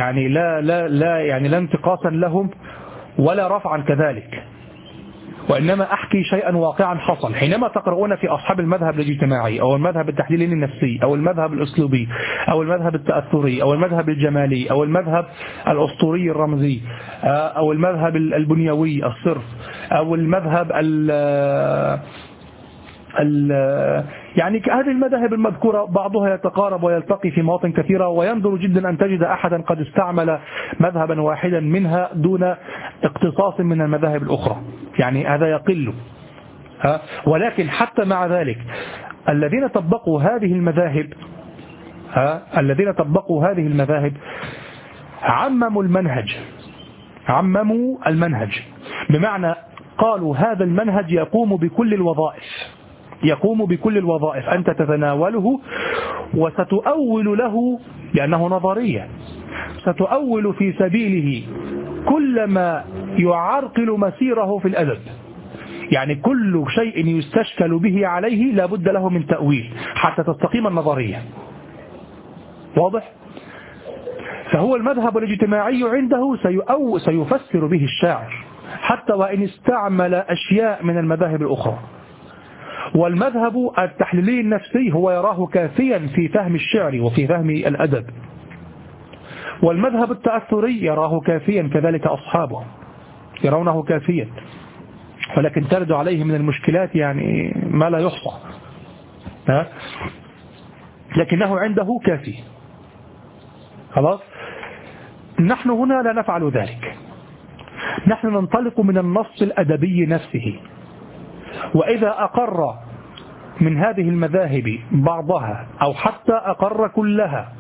انتقاصا لهم ولا رفعا كذلك، وإنما أحكي شيئا واقعا حصل. حينما تقرؤون في أصحاب المذهب الاجتماعي أو المذهب التحليلي النفسي أو المذهب الأسلوبي أو المذهب التأثري أو المذهب الجمالي أو المذهب الأسطوري الرمزي أو المذهب البنيوي الصرف أو المذهب يعني هذه المذاهب المذكورة بعضها يتقارب ويلتقي في مواطن كثيرة، ويندر جدا أن تجد أحدا قد استعمل مذهبا واحدا منها دون اقتصاص من المذاهب الأخرى، يعني هذا يقل. ولكن حتى مع ذلك الذين طبقوا هذه المذاهب عمموا المنهج، بمعنى قالوا هذا المنهج يقوم بكل الوظائف، أنت تتناوله وستؤول له، لأنه نظرية، ستؤول في سبيله كل ما يعرقل مسيره في الأدب. يعني كل شيء يستشكل به عليه لا بد له من تأويل حتى تستقيم النظرية. واضح؟ فهو المذهب الاجتماعي عنده سيفسر به الشاعر حتى وإن استعمل أشياء من المذاهب الأخرى. والمذهب التحليلي النفسي هو يراه كافيا في فهم الشعر وفي فهم الأدب. والمذهب التأثري يراه كافيا، كذلك أصحابه يرونه كافيا، ولكن ترد عليه من المشكلات يعني ما لا يحصى، لكنه عنده كافي. خلاص، نحن هنا لا نفعل ذلك، نحن ننطلق من النص الأدبي نفسه. وإذا أقر من هذه المذاهب بعضها أو حتى أقر كلها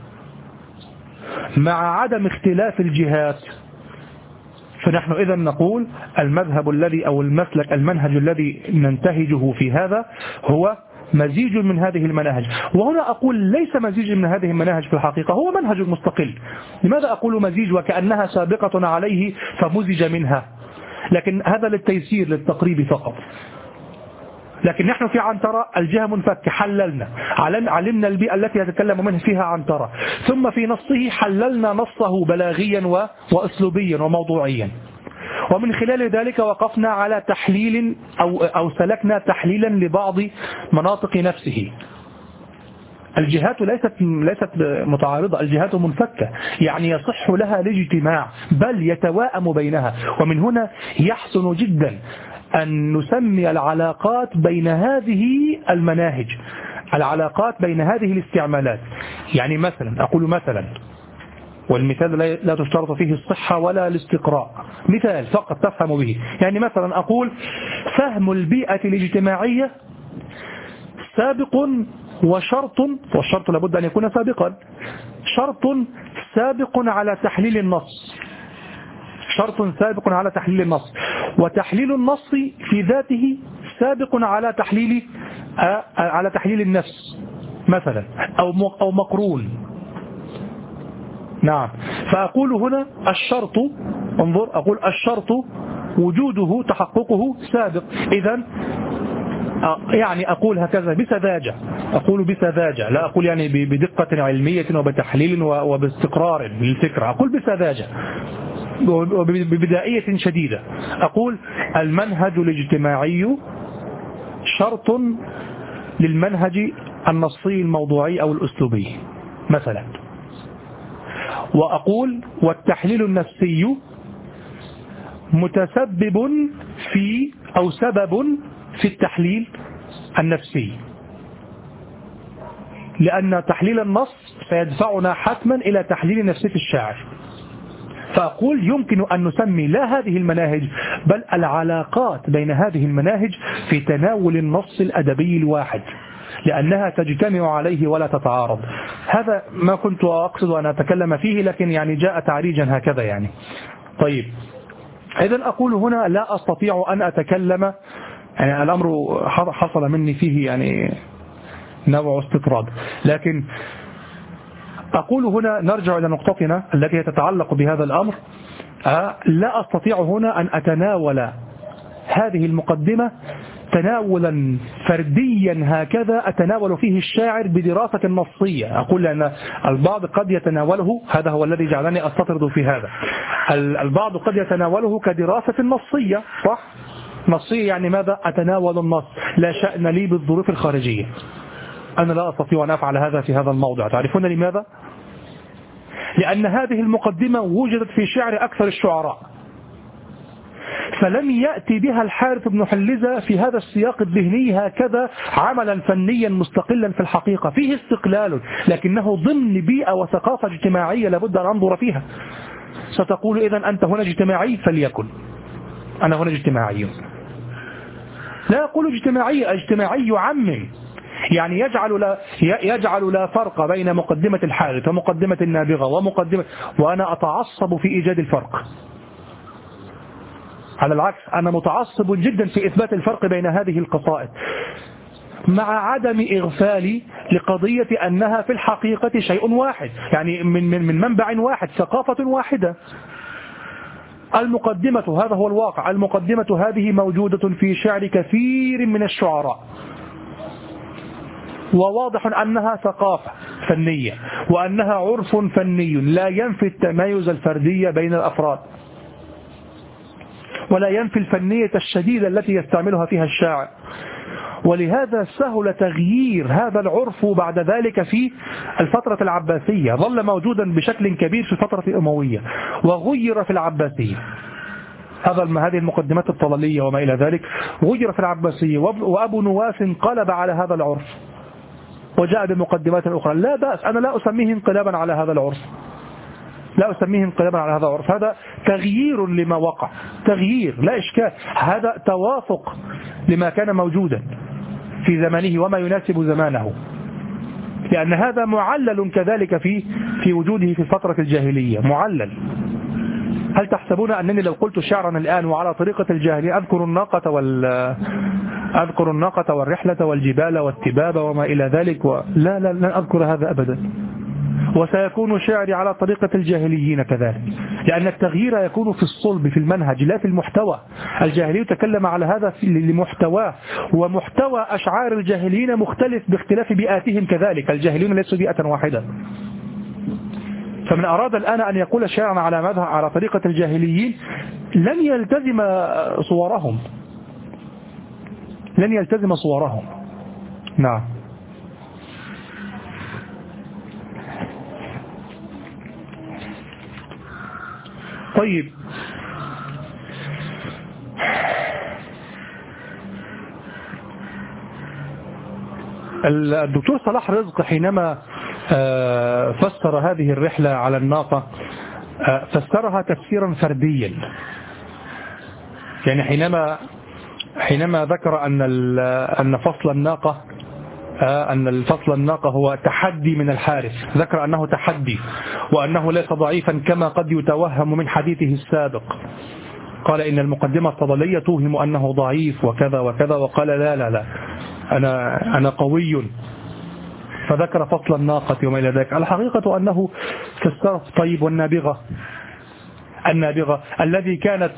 مع عدم اختلاف الجهات، فنحن إذا نقول المذهب الذي أو المنهج الذي ننتهجه في هذا هو مزيج من هذه المناهج. وهنا أقول ليس مزيج من هذه المناهج في الحقيقة، هو منهج مستقل. لماذا أقول مزيج وكأنها سابقة عليه فمزج منها؟ لكن هذا للتيسير للتقريب فقط. لكن نحن في عنترة الجهة منفكة، حللنا، علمنا البيئة التي يتكلم منها فيها عنترة، ثم في نصه حللنا نصه بلاغيا وأسلوبيا وموضوعيا، ومن خلال ذلك وقفنا على تحليل أو سلكنا تحليلا لبعض مناطق نفسه. الجهات ليست متعارضة، الجهات منفكة، يعني يصح لها الاجتماع بل يتواءم بينها. ومن هنا يحسن جدا أن نسمي العلاقات بين هذه المناهج، العلاقات بين هذه الاستعمالات. يعني مثلا أقول مثلا، والمثال لا تشترط فيه الصحة ولا الاستقراء، مثال فقط تفهم به. يعني مثلا أقول فهم البيئة الاجتماعية سابق وشرط، والشرط لابد أن يكون سابقا، شرط سابق على تحليل النص، شرط سابق على تحليل النص، وتحليل النص في ذاته سابق على تحليل النفس مثلا، أو مقرون. نعم. فأقول هنا الشرط، انظر، أقول الشرط وجوده تحققه سابق. إذن يعني أقول هكذا بسذاجة، أقول بسذاجة، لا أقول يعني بدقة علمية وبتحليل وباستقرار للفكرة، أقول بسذاجة وببدائية شديدة. أقول المنهج الاجتماعي شرط للمنهج النصي الموضوعي أو الأسلوبي مثلا. وأقول والتحليل النفسي متسبب في أو سبب في التحليل النفسي، لأن تحليل النص سيدفعنا حتما إلى تحليل نفسية الشاعر. فأقول يمكن أن نسمي لا هذه المناهج بل العلاقات بين هذه المناهج في تناول النص الأدبي الواحد، لأنها تجتمع عليه ولا تتعارض. هذا ما كنت أقصد أن أتكلم فيه، لكن يعني جاء تعريجا هكذا يعني. طيب، إذن أقول هنا لا أستطيع أن أتكلم، يعني الأمر حصل مني فيه يعني نوع استطراد، لكن أقول هنا نرجع إلى نقطتنا التي تتعلق بهذا الأمر. لا أستطيع هنا أن أتناول هذه المقدمة تناولا فرديا هكذا أتناول فيه الشاعر بدراسة نصية. أقول لأن البعض قد يتناوله، هذا هو الذي جعلني أستطرد في هذا، البعض قد يتناوله كدراسة نصية، صح؟ نصية يعني ماذا؟ أتناول النص، لا شأن لي بالظروف الخارجية. أنا لا أستطيع أن أفعل هذا في هذا الموضوع. تعرفون لماذا؟ لأن هذه المقدمة وجدت في شعر أكثر الشعراء، فلم يأتي بها الحارث بن حلزة في هذا السياق الذهني هكذا عملا فنيا مستقلا في الحقيقة، فيه استقلال لكنه ضمن بيئة وثقافة اجتماعية لابد أن أنظر فيها. ستقول إذن أنت هنا اجتماعي، فليكن أنا هنا اجتماعي. لا أقول اجتماعي يعمم، يعني يجعل لا فرق بين مقدمة الحارث ومقدمة النابغة ومقدمة، وأنا أتعصب في إيجاد الفرق. على العكس أنا متعصب جدا في إثبات الفرق بين هذه القصائد، مع عدم إغفالي لقضية أنها في الحقيقة شيء واحد، يعني من منبع واحد، ثقافة واحدة. المقدمة، هذا هو الواقع، المقدمة هذه موجودة في شعر كثير من الشعراء، وواضح أنها ثقافة فنية وأنها عرف فني لا ينفي التمايز الفردي بين الأفراد، ولا ينفي الفنية الشديدة التي يستعملها فيها الشاعر. ولهذا سهل تغيير هذا العرف بعد ذلك في الفترة العباسية، ظل موجودا بشكل كبير في الفترة الأموية وغير في العباسية. هذه المقدمات الطلالية وما إلى ذلك غير في العباسية، وأبو نواس انقلب على هذا العرف وجاء بمقدمات أخرى. لا بأس، أنا لا أسميه انقلابا على هذا العرف، لا أسميه انقلابا على هذا العرف، هذا تغيير لما وقع، تغيير لا إشكال، هذا توافق لما كان موجودا في زمانه وما يناسب زمانه، لأن هذا معلل كذلك في وجوده في فترة الجاهلية، معلل. هل تحسبون أنني لو قلت شعرا الآن وعلى طريقة الجاهلية أذكر الناقة والرحلة والجبال والتباب وما إلى ذلك لا لن أذكر هذا أبدا. وسيكون شعري على طريقة الجاهليين كذلك، لأن التغيير يكون في الصلب في المنهج لا في المحتوى. الجاهلي تكلم على هذا لمحتواه، ومحتوى أشعار الجاهليين مختلف باختلاف بيئاتهم كذلك، الجاهليون ليسوا بيئة واحدة. فمن أراد الآن أن يقول شعرا على طريقة الجاهليين لن يلتزم صورهم. نعم. طيب، الدكتور صلاح رزق حينما فسر هذه الرحلة على الناقة فسرها تفسيرا فرديا. يعني حينما ذكر أن فصل الناقة هو تحدي من الحارث، ذكر أنه تحدي وأنه ليس ضعيفا كما قد يتوهم من حديثه السابق. قال إن المقدمة الفضلية توهم أنه ضعيف وكذا وكذا، وقال لا أنا قوي، فذكر فصل الناقة وما إلى ذلك. الحقيقة أنه فسر. طيب، والنابغة الذي كانت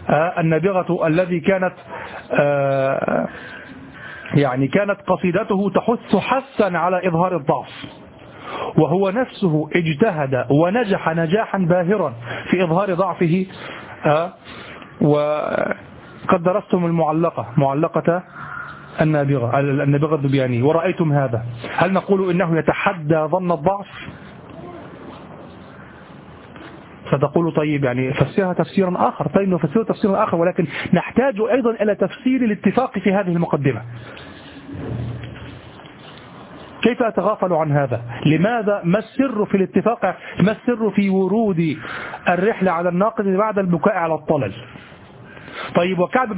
يعني كانت قصيدته تحث حثا على إظهار الضعف، وهو نفسه اجتهد ونجح نجاحا باهرا في إظهار ضعفه. وقد درستم معلقة النابغة الذبياني ورأيتم هذا. هل نقول إنه يتحدى ظن الضعف؟ فتقول طيب يعني فسرها تفسيرا آخر. طيب نفسرها تفسيرا آخر، ولكن نحتاج أيضا إلى تفسير الاتفاق في هذه المقدمة. كيف أتغافل عن هذا؟ لماذا؟ ما السر في الاتفاق؟ ما السر في ورود الرحلة على الناقة بعد البكاء على الطلل؟ طيب، وكعب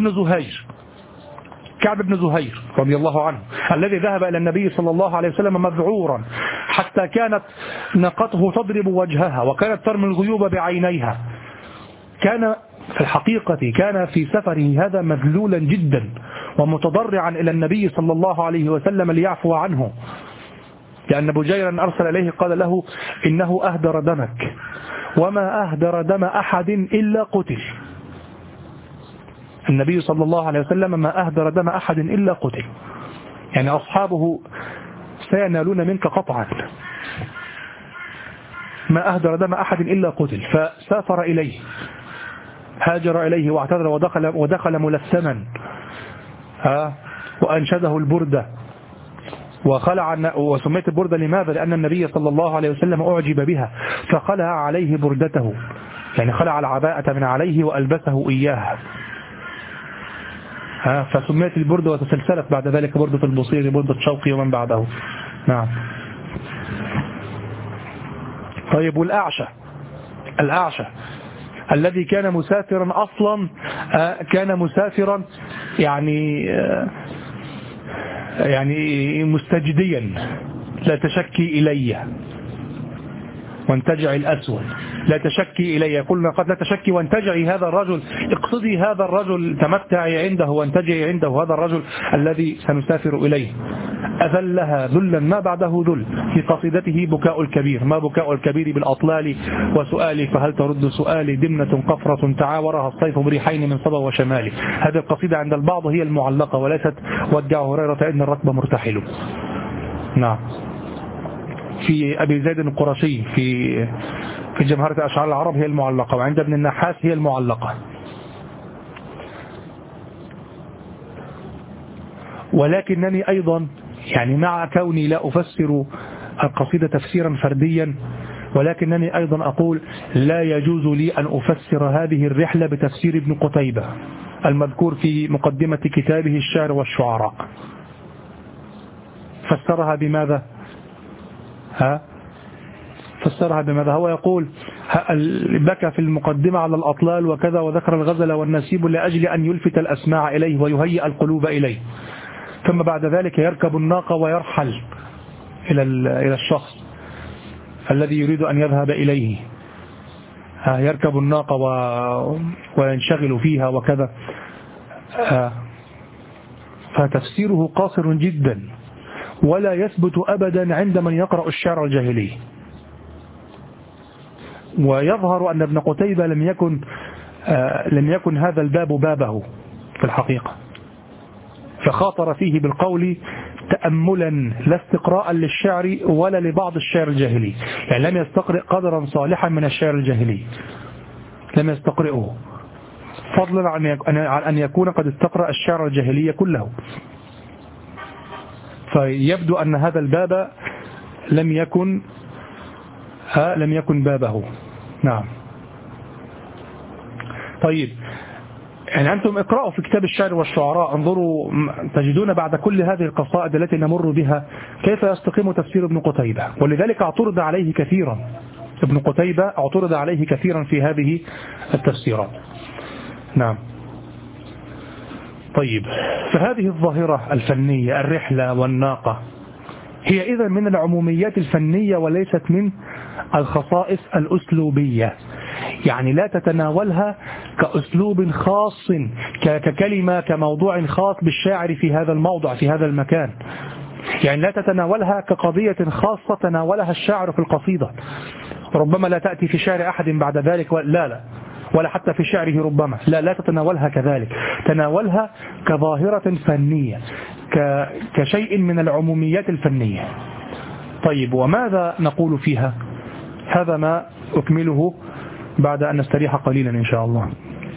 بن زهير رضي الله عنه الذي ذهب إلى النبي صلى الله عليه وسلم مذعورا حتى كانت ناقته تضرب وجهها وكانت ترمي الغيوب بعينيها، كان في الحقيقة في سفره هذا مذلولا جدا ومتضرعا إلى النبي صلى الله عليه وسلم ليعفو عنه، لأن بجيرا أرسل إليه قال له إنه أهدر دمك، وما أهدر دم أحد إلا قتل. النبي صلى الله عليه وسلم ما أهدر دم أحد إلا قتل، يعني أصحابه سينالون منك قطعا. ما أهدر دم أحد إلا قتل. فسافر إليه، هاجر إليه واعتذر ودخل ملثما وأنشده البردة وخلع. وسميت البردة لماذا؟ لأن النبي صلى الله عليه وسلم أعجب بها فخلع عليه بردته، يعني خلع العباءة من عليه وألبسه إياها، فسميت البردة وتسلسلت بعد ذلك بردة البصير، بردة شوقي ومن بعده. نعم. طيب، الأعشى الذي كان مسافرا أصلا، كان مسافرا يعني مستجديا، لا تشكي إلي وانتجعي الأسود، لا تشكي إلي، قلنا قد لا تشكي وانتجعي هذا الرجل، اقصدي هذا الرجل، تمتعي عنده وانتجعي عنده، هذا الرجل الذي سنسافر إليه. أذلها ذلا ما بعده ذل، في قصيدته بكاء الكبير، ما بكاء الكبير بالأطلال وسؤالي فهل ترد سؤالي، دمنة قفرة تعاورها الصيف بريحين من صبا وشمالي. هذه القصيدة عند البعض هي المعلقة وليست ودع هريرة إن الركب مرتحل. نعم. في أبي زيد القرشي في جمهرة أشعار العرب هي المعلقة، وعند ابن النحاس هي المعلقة. ولكنني أيضا يعني مع كوني لا أفسر القصيدة تفسيرا فرديا، ولكنني أيضا أقول لا يجوز لي أن أفسر هذه الرحلة بتفسير ابن قتيبة المذكور في مقدمة كتابه الشعر والشعراء. فسرها بماذا؟ فسرها بماذا؟ هو يقول بكى في المقدمة على الأطلال وكذا، وذكر الغزل والنسيب لأجل أن يلفت الأسماع إليه ويهيئ القلوب إليه، ثم بعد ذلك يركب الناقة ويرحل إلى الشخص الذي يريد أن يذهب إليه. يركب الناقة وينشغل فيها وكذا، فتفسيره قاصر جدا ولا يثبت أبدا عند من يقرأ الشعر الجاهلي. ويظهر أن ابن قتيبة لم يكن هذا الباب بابه في الحقيقة، فخاطر فيه بالقول تأملا لا استقراء للشعر ولا لبعض الشعر الجاهلي، يعني لم يستقرئ قدرا صالحا من الشعر الجاهلي، لم يستقرئه، فضلا عن أن يكون قد استقرأ الشعر الجاهلي كله. فيبدو أن هذا الباب لم يكن بابه. نعم. طيب، يعني أنتم اقرأوا في كتاب الشعر والشعراء، انظروا تجدون بعد كل هذه القصائد التي نمر بها كيف يستقيم تفسير ابن قتيبة، ولذلك اعترض عليه كثيرا. ابن قتيبة اعترض عليه كثيرا في هذه التفسيرات. نعم. طيب، فهذه الظاهرة الفنية الرحلة والناقة هي إذن من العموميات الفنية وليست من الخصائص الأسلوبية، يعني لا تتناولها كأسلوب خاص ككلمة كموضوع خاص بالشاعر في هذا الموضع في هذا المكان، يعني لا تتناولها كقضية خاصة تناولها الشاعر في القصيدة، ربما لا تأتي في شعر أحد بعد ذلك، لا ولا حتى في شعره ربما، لا تتناولها كذلك، تناولها كظاهرة فنية، كشيء من العموميات الفنية. طيب، وماذا نقول فيها؟ هذا ما أكمله بعد أن نستريح قليلا إن شاء الله.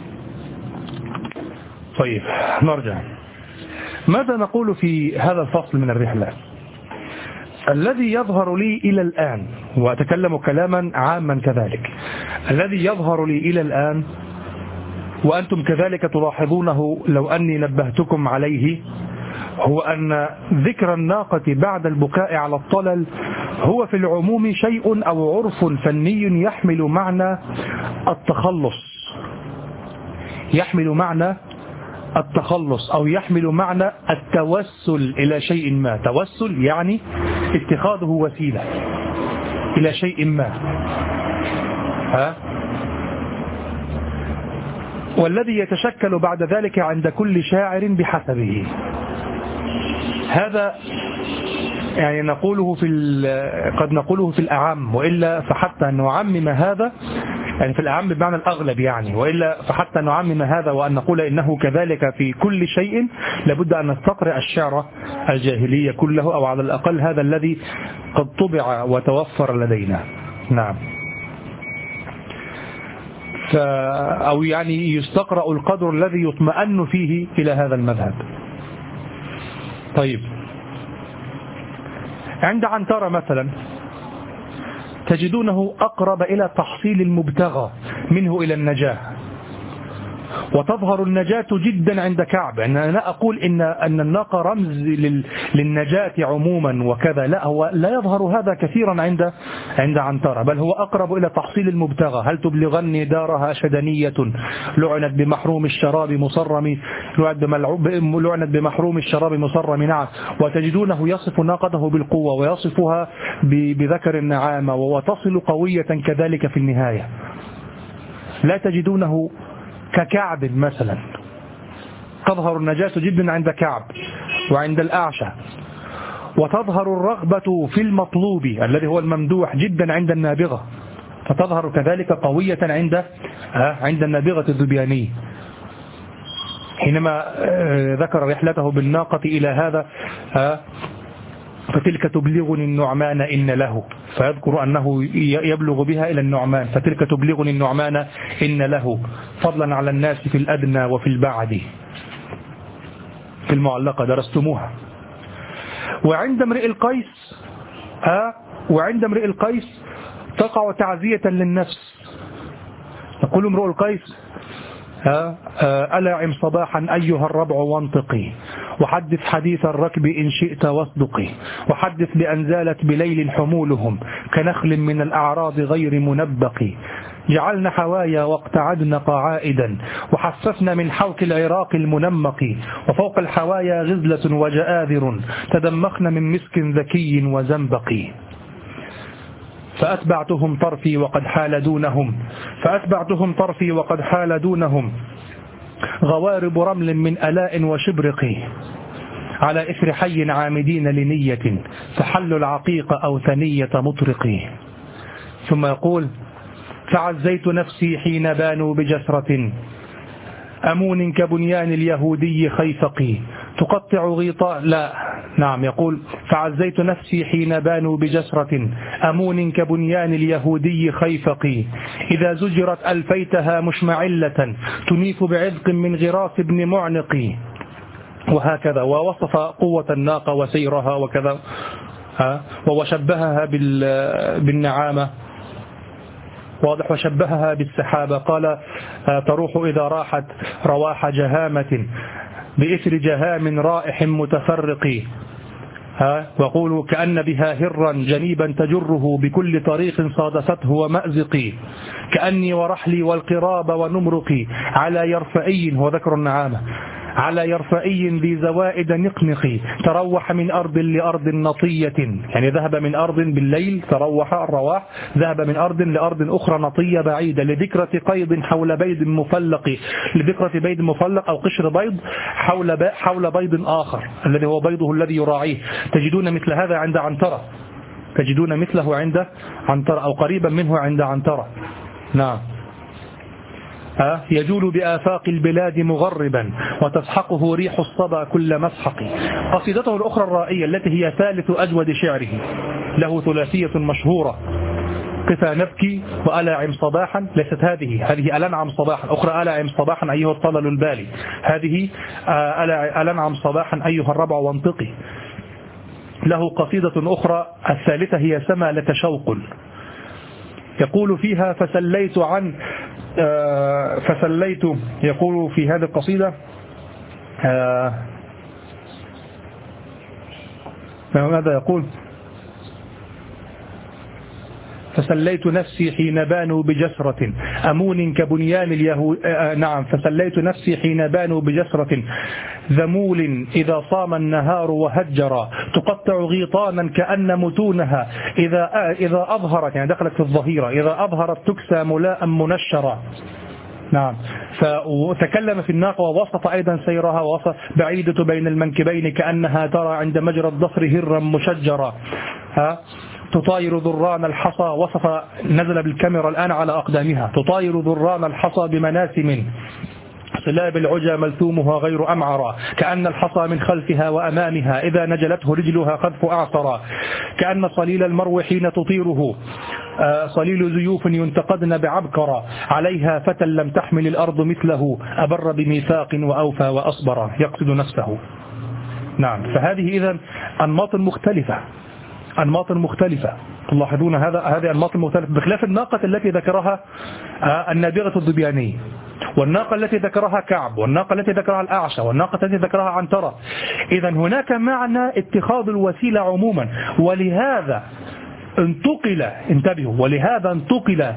طيب، نرجع. ماذا نقول في هذا الفصل من الرحلة؟ الذي يظهر لي إلى الآن، وأتكلم كلاما عاما كذلك، الذي يظهر لي إلى الآن وأنتم كذلك تلاحظونه لو أني نبهتكم عليه، هو أن ذكر الناقة بعد البكاء على الطلل هو في العموم شيء أو عرف فني يحمل معنى التخلص، يحمل معنى التخلص أو يحمل معنى التوسل إلى شيء ما. توسل يعني اتخاذه وسيلة إلى شيء ما. والذي يتشكل بعد ذلك عند كل شاعر بحسبه. هذا يعني نقوله قد نقوله في الأعم، وإلا فحتى أن نعمم هذا، يعني في الأعم بمعنى الأغلب يعني، وإلا فحتى نعمم هذا وأن نقول إنه كذلك في كل شيء لابد أن نستقرأ الشعر الجاهلية كله، أو على الأقل هذا الذي قد طبع وتوفر لدينا. نعم. أو يعني يستقرأ القدر الذي يطمئن فيه إلى هذا المذهب. طيب، عند عنترة مثلا تجدونه أقرب إلى تحصيل المبتغى منه إلى النجاة، وتظهر النجاة جدا عند كعب. أنا لا أقول أن الناقة رمز للنجاة عموما وكذا، لا، هو لا يظهر هذا كثيرا عند عنترة، بل هو أقرب إلى تحصيل المبتغى. هل تبلغني دارها شدنية لعنت بمحروم الشراب مصرم، لعنت بمحروم الشراب مصرم. نعم. وتجدونه يصف ناقته بالقوة ويصفها بذكر النعامة، وتصل قوية كذلك في النهاية. لا تجدونه ككعب مثلا، تظهر النجاة جدا عند كعب وعند الأعشى، وتظهر الرغبة في المطلوب الذي هو الممدوح جدا عند النابغة، فتظهر كذلك قوية عند النابغة الذبياني حينما ذكر رحلته بالناقة إلى هذا، فتلك تبلغني النعمان إن له، فيذكر أنه يبلغ بها إلى النعمان، فتلك تبلغني النعمان إن له، فضلا على الناس في الأدنى وفي البعد. في المعلقة درستموها. وعند امرئ القيس تقع تعزية للنفس، يقول امرؤ القيس: ألاعم صباحا أيها الربع وانطقي، وحدث حديث الركب إن شئت واصدقي، وحدث بأن زالت بليل حمولهم كنخل من الأعراض غير منبق، جعلنا حوايا واقتعدنا قعائدا، وحففنا من حوك العراق المنمق، وفوق الحوايا غزلة وجآذر، تدمخن من مسك ذكي وزنبق. فأتبعتهم طرفي وقد حال دونهم غوارب رمل من ألاء وشبرق على إثر حي عامدين لنية فحلوا العقيق أو ثنية مطرق. ثم يقول فعزيت نفسي حين بانوا بجسرة أمون كبنيان اليهودي خيفقي تقطع غيطاء يقول فعزيت نفسي حين بانوا بجسرة أمون كبنيان اليهودي خيفقي إذا زجرت ألفيتها مشمعلة تنيف بعذق من غراس ابن معلق. وهكذا ووصف قوة الناقة وسيرها وكذا وشبهها بالنعامة واضح وشبهها بالسحابة. قال تروح إذا راحت رواح جهامة بإثر جهام رائح متفرق وقولوا كأن بها هرا جنيبا تجره بكل طريق صادفته ومأزق كأني ورحلي والقراب ونمرقي على يرفئي هو ذكر النعامة على يرفئي ذي زوائد نقنق تروح من أرض لأرض نطية يعني ذهب من أرض بالليل تروح الرواح ذهب من أرض لأرض أخرى نطية بعيدة لذكرة قيض حول بيض مفلق لذكرة بيض مفلق أو قشر بيض حول بيض آخر الذي هو بيضه الذي يراعيه. تجدون مثل هذا عند عنترة تجدون مثله عند عنترة أو قريبا منه عند عنترة. نعم يجول بآفاق البلاد مغربا وتسحقه ريح الصبا كل مسحق. قصيدته الأخرى الرائية التي هي ثالث أجود شعره له ثلاثية مشهورة قفا نبكي وألاعم صباحا ليست هذه ألنعم صباحا أخرى ألاعم صباحا أيها الطلل البالي هذه ألنعم صباحا أيها الربع وانطقي. له قصيدة أخرى الثالثة هي سمالة شوق يقول فيها فسليت يقول في هذه القصيدة ماذا يقول فسليت نفسي حين بانوا بجسرة أمون كبنيان اليهود فسليت نفسي حين بانوا بجسرة ذمول إذا صام النهار وهجر تقطع غيطانا كأن متونها إذا أظهرت يعني دخلت في الظهيرة إذا أظهرت تكسى ملاء منشرا. نعم فتكلم في الناقة ووصف أيضا سيرها ووصف بعيدة بين المنكبين كأنها ترى عند مجرى الضفر هرا مشجرا تطاير ذران الحصى وصف نزل بالكاميرا الآن على أقدامها تطاير ذران الحصى بمناسم صلاب العجى ملثومها غير أمعرا كأن الحصى من خلفها وأمامها إذا نجلته رجلها خذف أعصرا كأن صليل المرو حين تطيره صليل زيوف ينتقدن بعبكرا عليها فتى لم تحمل الأرض مثله أبر بميثاق وأوفى وأصبر يقصد نفسه. نعم فهذه إذن أنماط مختلفة تلاحظون هذه أنماط مختلفة بخلاف الناقة التي ذكرها النابغة الذبياني والناقة التي ذكرها كعب والناقة التي ذكرها الأعشى والناقة التي ذكرها عنترة. إذن هناك معنى اتخاذ الوسيلة عموما ولهذا انتقل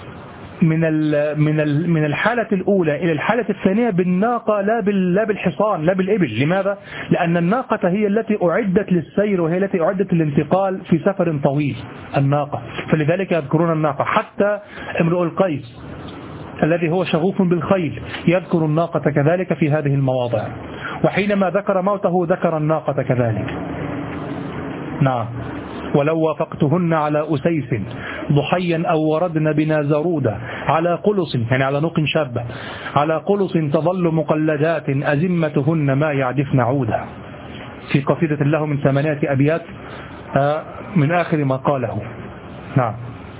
من الحالة الأولى إلى الحالة الثانية بالناقة لا بالحصان لا بالإبل. لماذا؟ لأن الناقة هي التي أعدت للسير وهي التي أعدت للانتقال في سفر طويل الناقة فلذلك يذكرون الناقة. حتى امرؤ القيس الذي هو شغوف بالخيل يذكر الناقة كذلك في هذه المواضع وحينما ذكر موته ذكر الناقة كذلك. نعم ولو وافقتهن على أسيس ضحيا أو وردن بنا زرودة على قلص يعني على نوق شابة على قلص تظل مقلدات أزمتهن ما يعدفن عودا في قصيدة له من 8 أبيات من آخر ما قاله. نعم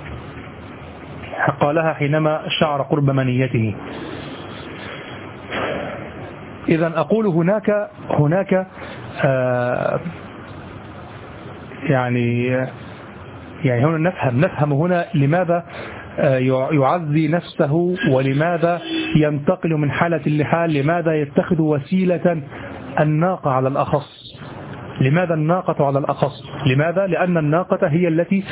قالها حينما شعر قرب منيته. إذن أقول هناك يعني هنا نفهم هنا لماذا يعزي نفسه ولماذا ينتقل من حالة لحال لماذا يتخذ وسيلة الناقة على الأخص. لماذا الناقة على الأخص؟ لماذا؟ لأن الناقة هي التي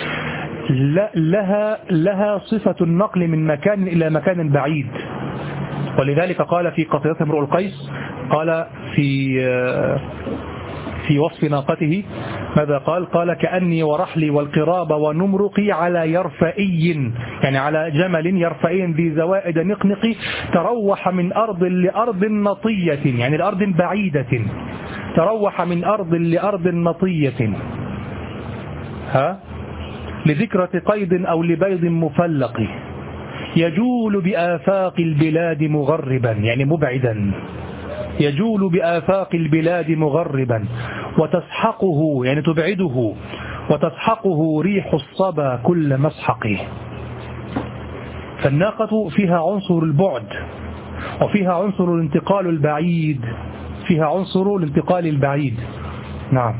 لها صفة النقل من مكان إلى مكان بعيد ولذلك قال في قصيدة امرؤ القيس قال في وصف ناقته ماذا قال؟ قال كأني ورحلي والقراب ونمرقي على يرفئي، يعني على جمل يرفئي ذي زوائد نقنق تروح من أرض لأرض نطية، يعني لأرض بعيدة، تروح من أرض لأرض نطية لذكرة قيد أو لبيض مفلق، يجول بآفاق البلاد مغربا، يعني مبعدا، يجول بآفاق البلاد مغربا، وتسحقه يعني تبعده، وتسحقه ريح الصبا كل مسحق. فالناقة فيها عنصر البعد، وفيها عنصر الانتقال البعيد، فيها عنصر الانتقال البعيد. نعم،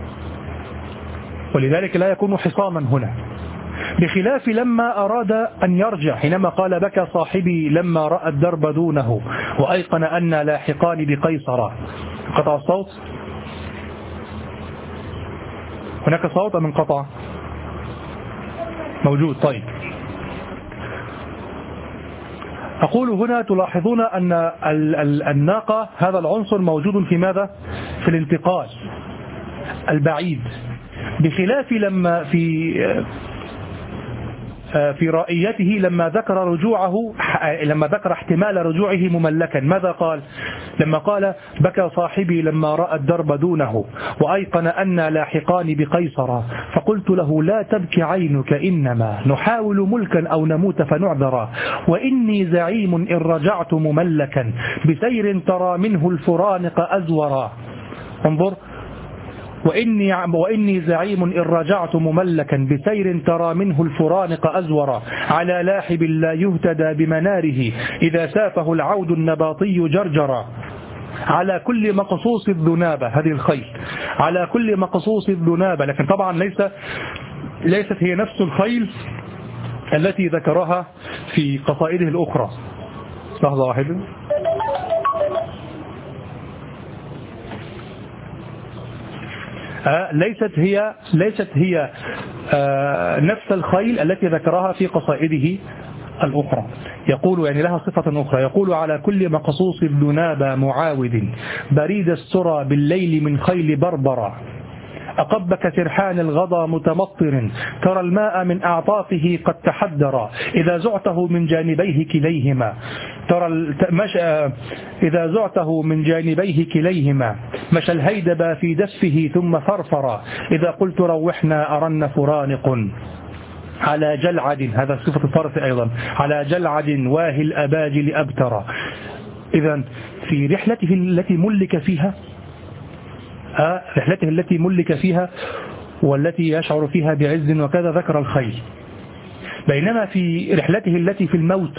ولذلك لا يكون حصاما هنا، بخلاف لما أراد أن يرجع حينما قال بكى صاحبي لما رأى الدرب دونه وأيقن أن لاحقان بقيصر. قطع الصوت؟ هناك صوت أم انقطع؟ موجود. طيب، أقول هنا تلاحظون أن الناقة هذا العنصر موجود في ماذا؟ في الانتقال البعيد، بخلاف لما في رائيته لما ذكر رجوعه، لما ذكر احتمال رجوعه مملكا. ماذا قال؟ لما قال بكى صاحبي لما رأى الدرب دونه وأيقن أن لاحقان بقيصر، فقلت له لا تبكي عينك، إنما نحاول ملكا أو نموت فنعذرا، وإني زعيم إن رجعت مملكا بسير ترى منه الفرانق أزورا. انظر، وإني زعيم إن رجعت مملكا بسير ترى منه الفرانق أزورا، على لاحب لا يهتدى بمناره إذا سافه العود النباطي جرجرا، على كل مقصوص الذنابة، هذه الخيل، على كل مقصوص الذنابة. لكن طبعا ليست هي نفس الخيل التي ذكرها في قصائده الأخرى. لحظة واحدة. ليست هي نفس الخيل التي ذكرها في قصائده الأخرى. يقول يعني لها صفة أخرى، يقول على كل مقصوص الذنابة معاود بريد السرى بالليل من خيل بربرة، أقبك سرحان الغضا متمطر ترى الماء من أعطافه قد تحدر، إذا زعته من جانبيه كليهما إذا زعته من جانبيه كليهما مشى الهيدبا في دسفه ثم فرفر، إذا قلت روحنا أرن فرانق على جلعد، هذا صفة الفرس أيضا، على جلعد واهي الأباجل أبتر. إذن في رحلته التي ملك فيها، رحلته التي ملك فيها والتي يشعر فيها بعز وكذا ذكر الخيل، بينما في رحلته التي في الموت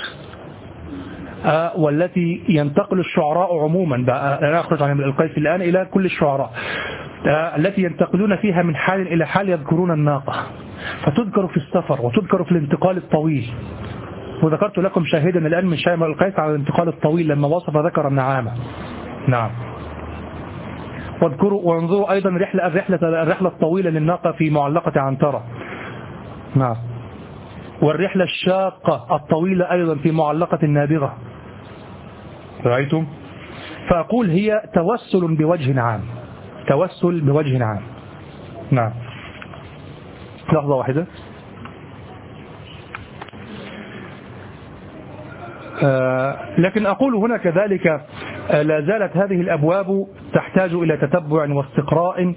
والتي ينتقل الشعراء عموما، لا أخرج عن القيس الآن إلى كل الشعراء التي ينتقلون فيها من حال إلى حال يذكرون الناقة، فتذكر في السفر وتذكر في الانتقال الطويل. وذكرت لكم شاهدا الآن من شاعر القيس على الانتقال الطويل لما وصف ذكر النعامة. نعم، واذكروا وانظروا أيضا الرحلة الطويلة للناقة في معلقة عنترة. نعم، والرحلة الشاقة الطويلة أيضا في معلقة النابغة. رأيتم؟ فأقول هي توسل بوجه عام، توسل بوجه عام. نعم، لحظة واحدة. لكن أقول هنا كذلك لا زالت هذه الأبواب تحتاج إلى تتبع واستقراء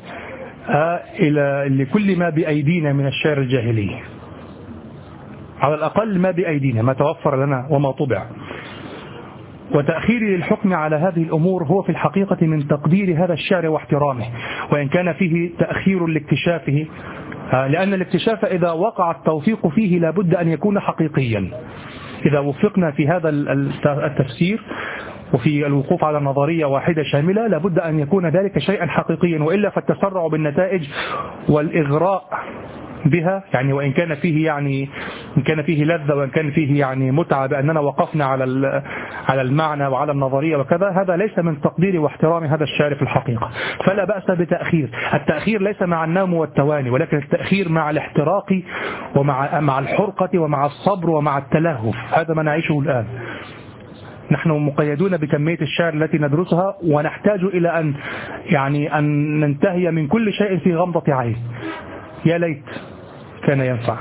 لكل ما بأيدينا من الشعر الجاهلي، على الأقل ما بأيدينا، ما توفر لنا وما طبع. وتأخيري للحكم على هذه الأمور هو في الحقيقة من تقدير هذا الشعر واحترامه، وإن كان فيه تأخير لاكتشافه، لأن الاكتشاف إذا وقع التوفيق فيه لابد أن يكون حقيقيا. إذا وفقنا في هذا التفسير وفي الوقوف على نظرية واحدة شاملة لابد أن يكون ذلك شيئا حقيقيا، وإلا فالتسرع بالنتائج والإغراء بها، يعني وإن كان فيه لذة وإن كان فيه يعني متعة بأننا وقفنا على المعنى وعلى النظرية وكذا، هذا ليس من تقدير واحترام هذا الشعر في الحقيقة. فلا بأس بتأخير، التأخير ليس مع النوم والتواني، ولكن التأخير مع الاحتراق ومع الحرقة ومع الصبر ومع التلهف، هذا ما نعيشه الآن. نحن مقيدون بكمية الشعر التي ندرسها، ونحتاج إلى أن ننتهي من كل شيء في غمضة عين. يا ليت كان ينفع.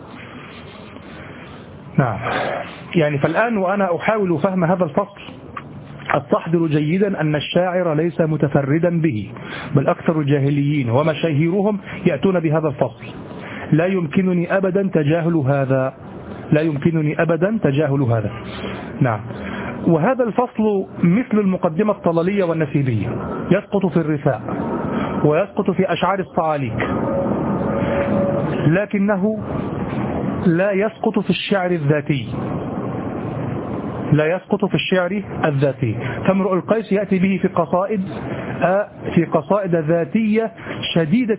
نعم. فالآن وأنا أحاول فهم هذا الفصل أستحضر جيدا أن الشاعر ليس متفردا به، بل أكثر الجاهليين ومشاهيرهم يأتون بهذا الفصل. لا يمكنني أبدا تجاهل هذا. نعم. وهذا الفصل مثل المقدمة الطلالية والنسيبية، يسقط في الرثاء ويسقط في أشعار الصعاليك، لكنه لا يسقط في الشعر الذاتي. فامرؤ القيس يأتي به في قصائد ذاتية شديدة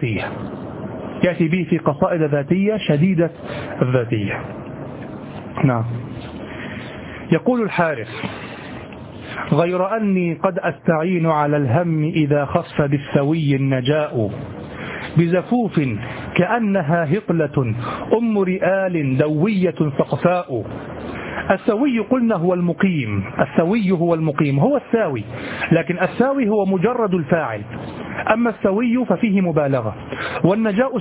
الذاتية. نعم. يقول الحارث: غير أني قد أستعين على الهم إذا خف بالسوي النجاء، بزفوف كأنها هقلة أم رئال دوية سقفاء. السوي قلنا هو المقيم، هو الساوي، لكن الساوي هو مجرد الفاعل، أما السوي ففيه مبالغة. والنجاء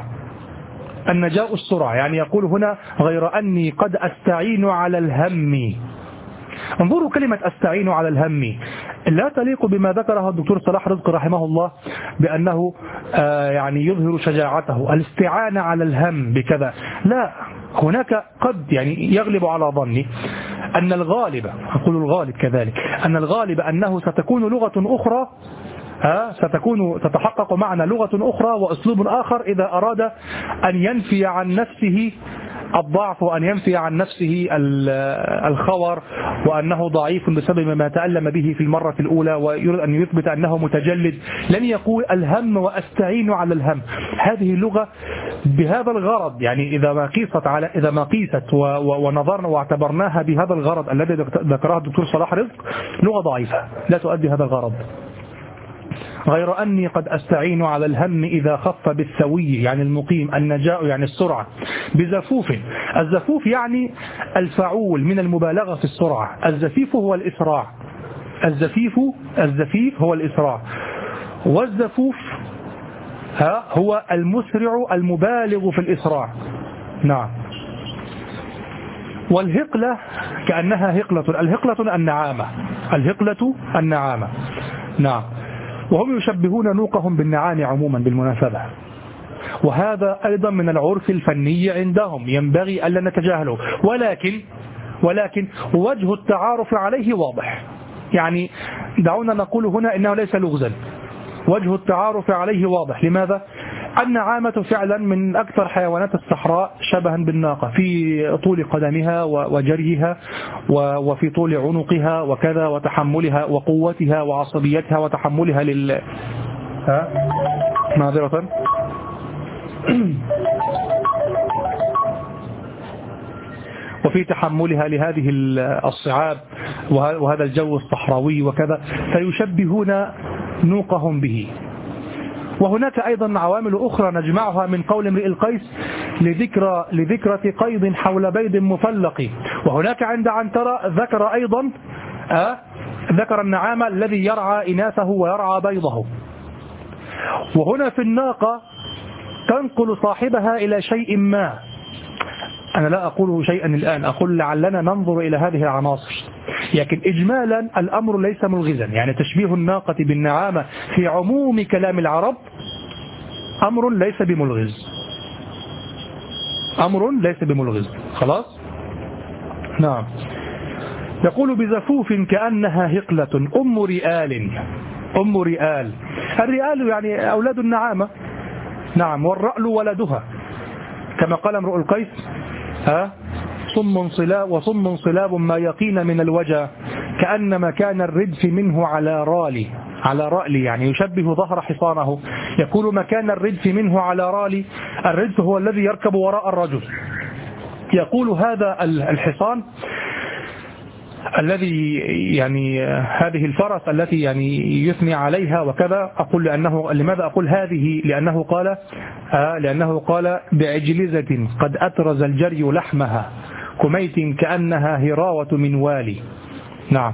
السرعة، يعني يقول هنا غير أني قد أستعين على الهم. انظروا كلمة أستعين على الهم لا تليق بما ذكره الدكتور صلاح رزق رحمه الله بأنه يظهر شجاعته، الاستعانة على الهم بكذا. لا، هناك قد يغلب على ظني أن الغالب، أقول الغالب كذلك، أن الغالب أنه ستكون لغة أخرى، تتحقق معنا لغة أخرى وأسلوب آخر إذا أراد أن ينفي عن نفسه الضعف، وأن ينفي عن نفسه الخور، وأنه ضعيف بسبب ما تألم به في المرة الأولى، ويريد أن يثبت أنه متجلد. لن يقول الهم وأستعين على الهم. هذه اللغة بهذا الغرض، إذا ما قيست ونظرنا واعتبرناها بهذا الغرض الذي ذكره الدكتور صلاح رزق، لغة ضعيفة لا تؤدي هذا الغرض. غير أني قد أستعين على الهم إذا خف بالسوي، المقيم، النجاء السرعة، بزفوف. الزفوف الفعول من المبالغة في السرعة. الزفيف هو الإسراع، الزفيف هو الإسراع، والزفوف هو المسرع المبالغ في الإسراع. نعم. والهقلة كأنها هقلة، الهقلة النعامة. نعم. وهم يشبهون نوقهم بالنعام عموما بالمناسبة، وهذا أيضا من العرف الفني عندهم ينبغي ألا نتجاهله، ولكن وجه التعارف عليه واضح. دعونا نقول هنا إنه ليس لغزا، وجه التعارف عليه واضح. لماذا؟ النعامة فعلا من أكثر حيوانات الصحراء شبها بالناقة في طول قدمها وجريها وفي طول عنقها وكذا، وتحملها وقوتها وعصبيتها وتحملها معذرة وفي تحملها لهذه الصعاب وهذا الجو الصحراوي وكذا، فيشبهون نوقهم به. وهناك أيضا عوامل أخرى نجمعها من قول امرئ القيس لذكرة قيض حول بيض مفلق. وهناك عند عنترة ذكر أيضا ذكر النعامة الذي يرعى إناثه ويرعى بيضه. وهنا في الناقة تنقل صاحبها إلى شيء ما. أنا لا أقول شيئا الآن، أقول لعلنا ننظر إلى هذه العناصر، لكن إجمالا الأمر ليس ملغزا. تشبيه الناقة بالنعامة في عموم كلام العرب أمر ليس بملغز. خلاص؟ نعم. يقول بزفوف كأنها هقلة أم رئال. الرئال أولاد النعامة. نعم. والرأل ولدها كما قال امرؤ القيس: صم صلاب ما يقين من الوجى، كأن مكان الردف منه على رألي، يشبه ظهر حصانه. يقول مكان الردف منه على رألي. الردف هو الذي يركب وراء الرجل. يقول هذا الحصان الذي هذه الفرس التي يثني عليها وكذا. أقول لماذا أقول هذه؟ لأنه قال بعجلزة قد أترز الجري لحمها، كميت كأنها هراوة من والي. نعم.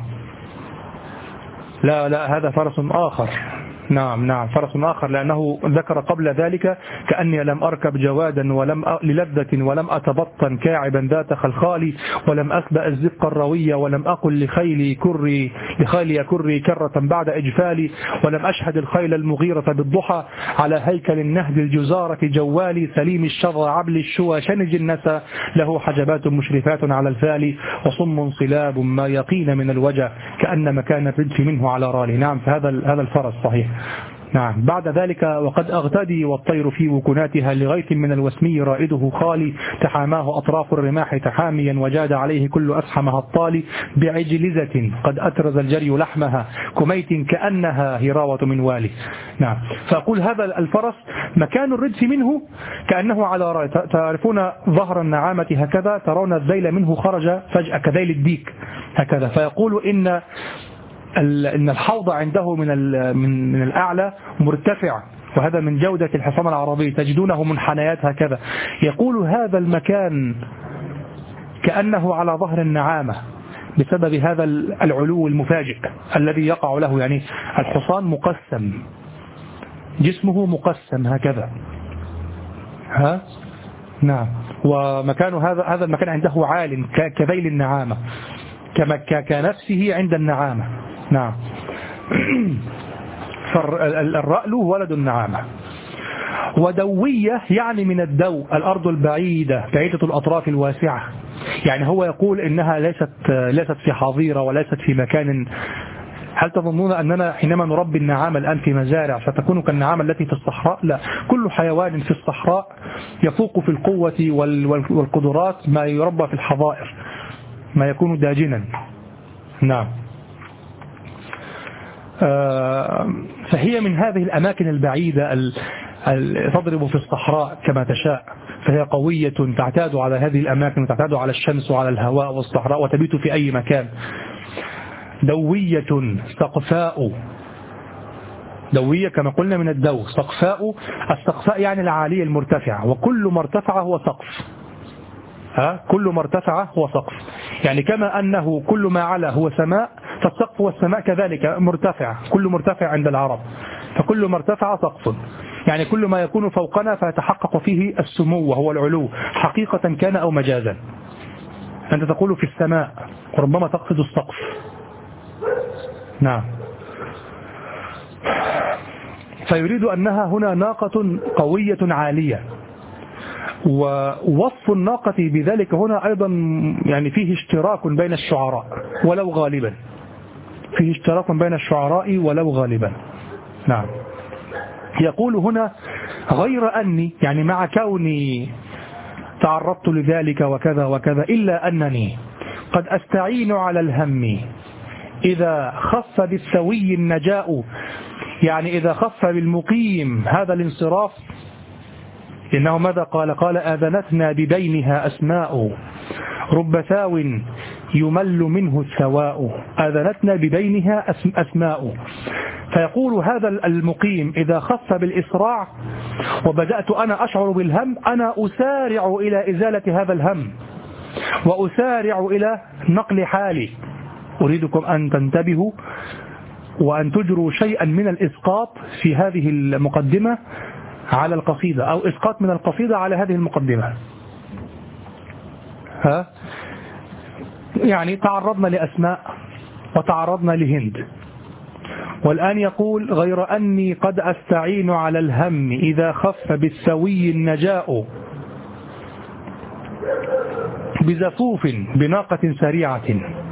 لا هذا فرس آخر. نعم فرس آخر، لأنه ذكر قبل ذلك كأني لم أركب جوادا للذة ولم أتبطن كاعبا ذات خلخالي ولم أسبأ الزق الروية ولم أقل لخيلي كري كرة بعد إجفالي ولم أشهد الخيل المغيرة بالضحى على هيكل النهد الجزارة جوالي سليم الشظى عبل الشوى شنج النسى له حجبات مشرفات على الفالي وصم صلاب ما يقين من الوجه كأن مكان الردف منه على رالي. نعم، فهذا الفرس صحيح. نعم. بعد ذلك وقد أغتدي والطير في وكناتها لغيث من الوسمي رائده خالي تحاماه أطراف الرماح تحاميا وجاد عليه كل أسحمها الطالي بعجلزة قد أترز الجري لحمها كميت كأنها هراوة من والي. نعم. فأقول هذا الفرس مكان الردف منه كأنه على رأي. تعرفون ظهر النعامة هكذا، ترون الذيل منه خرج فجأة كذيل الديك هكذا. فيقول إن الحوض عنده من الأعلى مرتفع، وهذا من جودة الحصان العربي، تجدونه منحنيات هكذا. يقول هذا المكان كأنه على ظهر النعامة بسبب هذا العلو المفاجئ الذي يقع له. يعني الحصان مقسم، جسمه مقسم هكذا. نعم. ومكان هذا المكان عنده عال كذيل النعامة، كنفسه عند النعامة. نعم. فالرأل ولد النعامة. ودوية يعني من الدو الأرض البعيدة بعيدة الأطراف الواسعة. يعني هو يقول إنها ليست في حظيرة وليست في مكان. هل تظنون أننا حينما نربي النعامة الآن في مزارع ستكون كالنعامة التي في الصحراء؟ لا، كل حيوان في الصحراء يفوق في القوة والقدرات ما يربى في الحظائر، ما يكون داجنا. نعم. فهي من هذه الأماكن البعيدة تضرب في الصحراء كما تشاء، فهي قوية تعتاد على هذه الأماكن وتعتاد على الشمس وعلى الهواء والصحراء وتبيت في أي مكان. دوية سقفاء، دوية كما قلنا من الدو. سقفاء، السقفاء يعني العالية المرتفعة، وكل مرتفع هو سقف. كل مرتفع هو سقف. يعني كما أنه كل ما علا هو سماء، فالسقف والسماء كذلك مرتفع، كل مرتفع عند العرب، فكل مرتفع سقف. يعني كل ما يكون فوقنا فيتحقق فيه السمو وهو العلو، حقيقة كان أو مجازا. أنت تقول في السماء وربما تقصد السقف. نعم. فيريد أنها هنا ناقة قوية عالية. ووصف الناقة بذلك هنا أيضا يعني فيه اشتراك بين الشعراء ولو غالبا، فيه اشتراك بين الشعراء ولو غالبا. نعم. يقول هنا غير أني، يعني مع كوني تعرضت لذلك وكذا وكذا، إلا أنني قد أستعين على الهم إذا خف بالسوي النجاء. يعني إذا خف بالمقيم هذا الانصراف، إنه ماذا قال آذنتنا ببينها أسماء رب ثاو يمل منه الثواء. آذنتنا ببينها أسماء. فيقول هذا المقيم إذا خف بالإسراع وبدأت أنا أشعر بالهم، أنا أسارع إلى إزالة هذا الهم وأسارع إلى نقل حالي. أريدكم أن تنتبهوا وأن تجروا شيئا من الإسقاط في هذه المقدمة على القصيدة، أو إسقاط من القصيدة على هذه المقدمة. يعني تعرضنا لأسماء وتعرضنا لهند، والآن يقول غير أني قد أستعين على الهم إذا خف بالسوي النجاء بزفوف بناقة سريعة.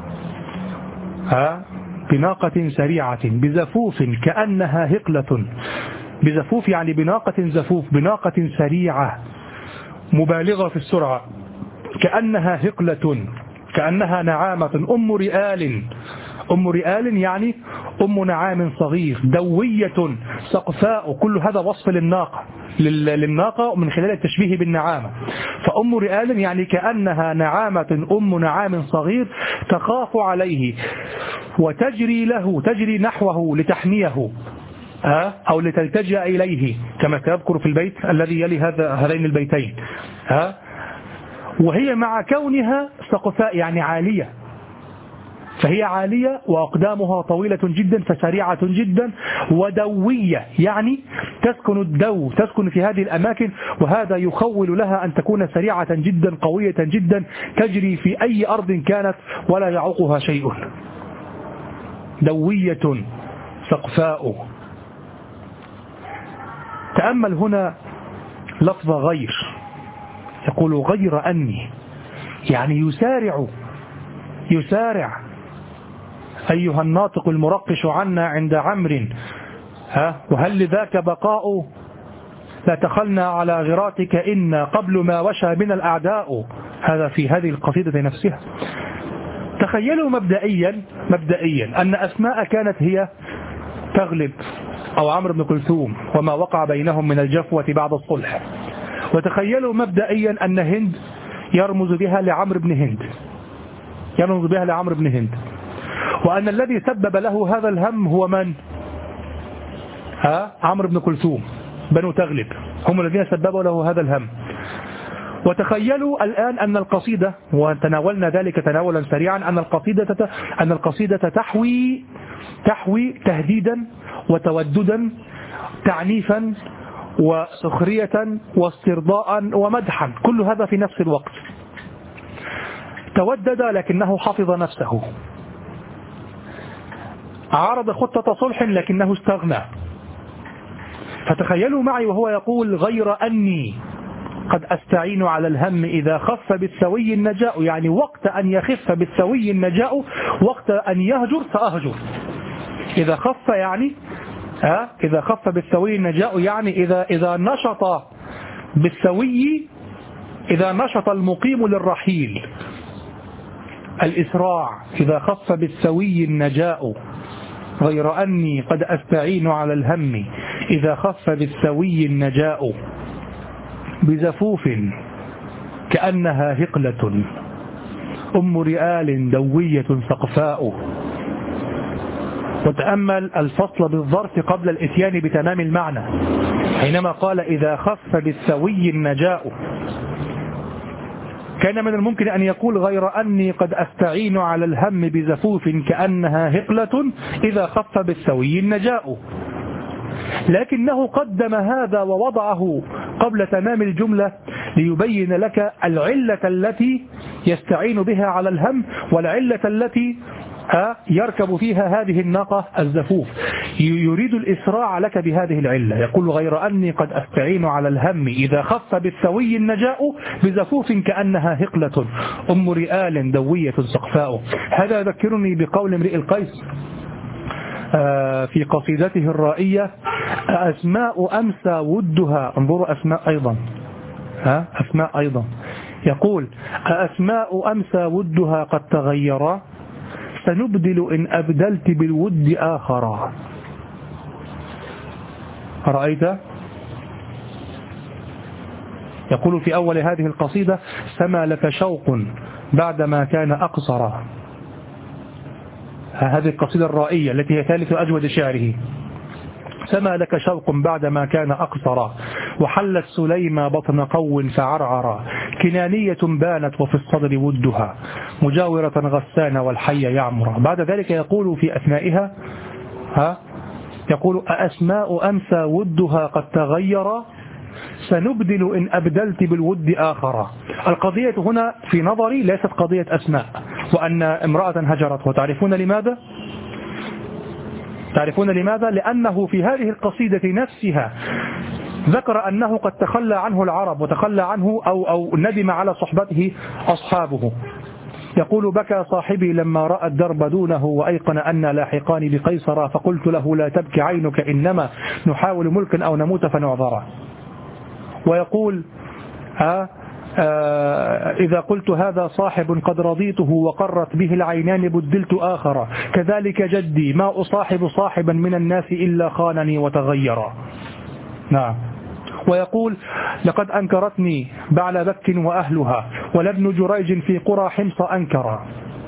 بناقة سريعة بزفوف كأنها هقلة. بزفوف يعني بناقة زفوف، بناقة سريعة مبالغة في السرعة، كأنها هقلة، كأنها نعامة أم رئال. أم رئال يعني أم نعام صغير. دوية سقفاء، كل هذا وصف للناقة من خلال التشبيه بالنعامة. فأم رئال يعني كأنها نعامة أم نعام صغير تخاف عليه وتجري له، تجري نحوه لتحميه أو لتلتجأ إليه، كما سيذكر في البيت الذي يلي هذين البيتين. وهي مع كونها سقفاء يعني عالية، فهي عالية وأقدامها طويلة جدا فسريعة جدا ودوية، يعني تسكن في هذه الأماكن، وهذا يخول لها أن تكون سريعة جدا قوية جدا تجري في أي أرض كانت ولا يعوقها شيء. دوية سقفاء. تأمل هنا لفظ غير، يقول غير أني، يعني يسارع أيها الناطق المرقش عنا عند عمرو، وهل لذاك بقاء لا تخلنا على غراتك إن قبل ما وشى بنا الأعداء. هذا في هذه القصيدة نفسها. تخيلوا مبدئيا أن أسماء كانت هي تغلب أو عمرو بن كلثوم وما وقع بينهم من الجفوة بعد الصلح. وتخيلوا مبدئيا أن هند يرمز بها لعمرو بن هند، وأن الذي سبب له هذا الهم هو من؟ عمرو بن كلثوم. بنو تغلب هم الذين سببوا له هذا الهم. وتخيلوا الآن أن القصيدة، وتناولنا ذلك تناولا سريعا، أن القصيدة تحوي تهديدا وتوددا، تعنيفا وسخرية واسترضاء ومدحا، كل هذا في نفس الوقت. تودد لكنه حفظ نفسه، عارض خطة صلح لكنه استغنى. فتخيلوا معي وهو يقول غير أني قد أستعين على الهم إذا خف بالسوي النجاء، يعني وقت أن يخف بالسوي النجاء، وقت أن يهجر سأهجر. إذا خف يعني إذا خف بالسوي النجاء، يعني إذا نشط بالسوي، إذا نشط المقيم للرحيل الإسراع، إذا خف بالسوي النجاء. غير أني قد أستعين على الهم إذا خف بالسوي النجاء، بزفوف كأنها هقلة أم رئال دوية سقفاء. وتأمل الفصل بالظرف قبل الإتيان بتمام المعنى، حينما قال إذا خف بالسوي النجاء، كان من الممكن أن يقول غير أني قد أستعين على الهم بزفوف كأنها هقلة إذا خف بالسوي النجاء، لكنه قدم هذا ووضعه قبل تمام الجملة ليبين لك العلة التي يستعين بها على الهم، والعلة التي يركب فيها هذه الناقة الزفوف. يريد الإسراع لك بهذه العلة. يقول غير أني قد أستعين على الهم إذا خف بالسوي النجاء، بزفوف كأنها هقلة أم رئال دوية سقفاء. هذا يذكرني بقول امرئ القيس في قصيدته الرائية أسماء أمسى ودها. انظروا أسماء أيضا يقول أسماء أمسى ودها قد تغيرا، سنبدل إن أبدلت بالود آخرا. رأيت؟ يقول في أول هذه القصيدة سما لك شوق بعدما كان أقصرا. هذه القصيدة الرائية التي هي ثالث أجود شعره. سما لك شوق بعدما كان أقصرا، وحلت سليمة بطن قو فعرعرا، كنانية بانت وفي الصدر ودها، مجاورة غسان والحي يعمر. بعد ذلك يقول في أثنائها يقول أسماء أمسى ودها قد تغير، سنبدل إن أبدلت بالود آخر. القضية هنا في نظري ليست قضية أسماء وأن امرأة هجرته. تعرفون لماذا؟ لأنه في هذه القصيدة نفسها ذكر أنه قد تخلى عنه العرب وتخلى عنه أو ندم على صحبته أصحابه. يقول بكى صاحبي لما رأى الدرب دونه، وأيقن أن لاحقان بقيصر، فقلت له لا تبكي عينك إنما نحاول ملكا أو نموت فنعذرا. ويقول إذا قلت هذا صاحب قد رضيته وقرت به العينان بدلت آخر، كذلك جدي ما أصاحب صاحبا من الناس إلا خانني وتغيرا. نعم. ويقول لقد أنكرتني بعل بك وأهلها، ولابن جريج في قرى حمص أنكرا.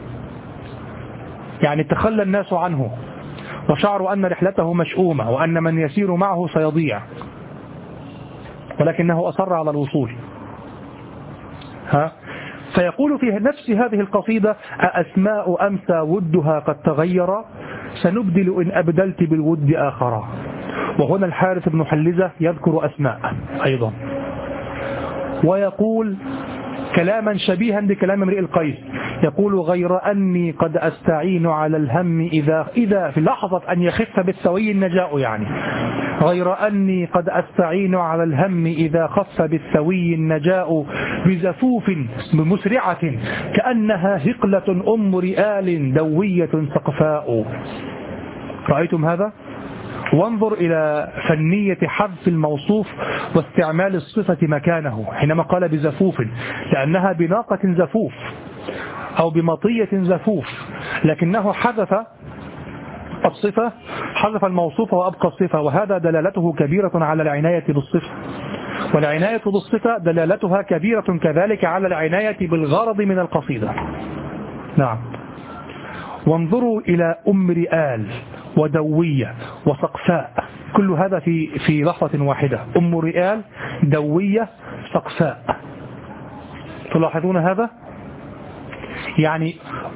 يعني تخلى الناس عنه وشعروا أن رحلته مشؤومة وأن من يسير معه سيضيع، ولكنه أصر على الوصول. فيقول في نفس هذه القصيدة: أسماء أمسى ودها قد تغير، سنبدل إن أبدلت بالود آخرا. وهنا الحارث بن حلزة يذكر أسماء أيضا، ويقول كلاما شبيها بكلام امرئ القيس، يقول: غير أني قد أستعين على الهم إذا في لحظة أن يخف بالسوي النجاء، يعني غير أني قد أستعين على الهم إذا خف بالسوي النجاء، بزفوف مسرعة كأنها هقلة أم رئال دوية سقفاء. رأيتم هذا؟ وانظر إلى فنية حذف الموصوف واستعمال الصفة مكانه حينما قال بزفوف، لأنها بناقة زفوف أو بمطية زفوف، لكنه حذف الصفة، حذف الموصوف وأبقى الصفة، وهذا دلالته كبيرة على العناية بالصفة، والعناية بالصفة دلالتها كبيرة كذلك على العناية بالغرض من القصيدة. نعم. وانظروا إلى أم رئال ودوية وسقفاء، كل هذا في لحظة واحدة. أم رئال، دوية، سقفاء. تلاحظون هذا؟ يعني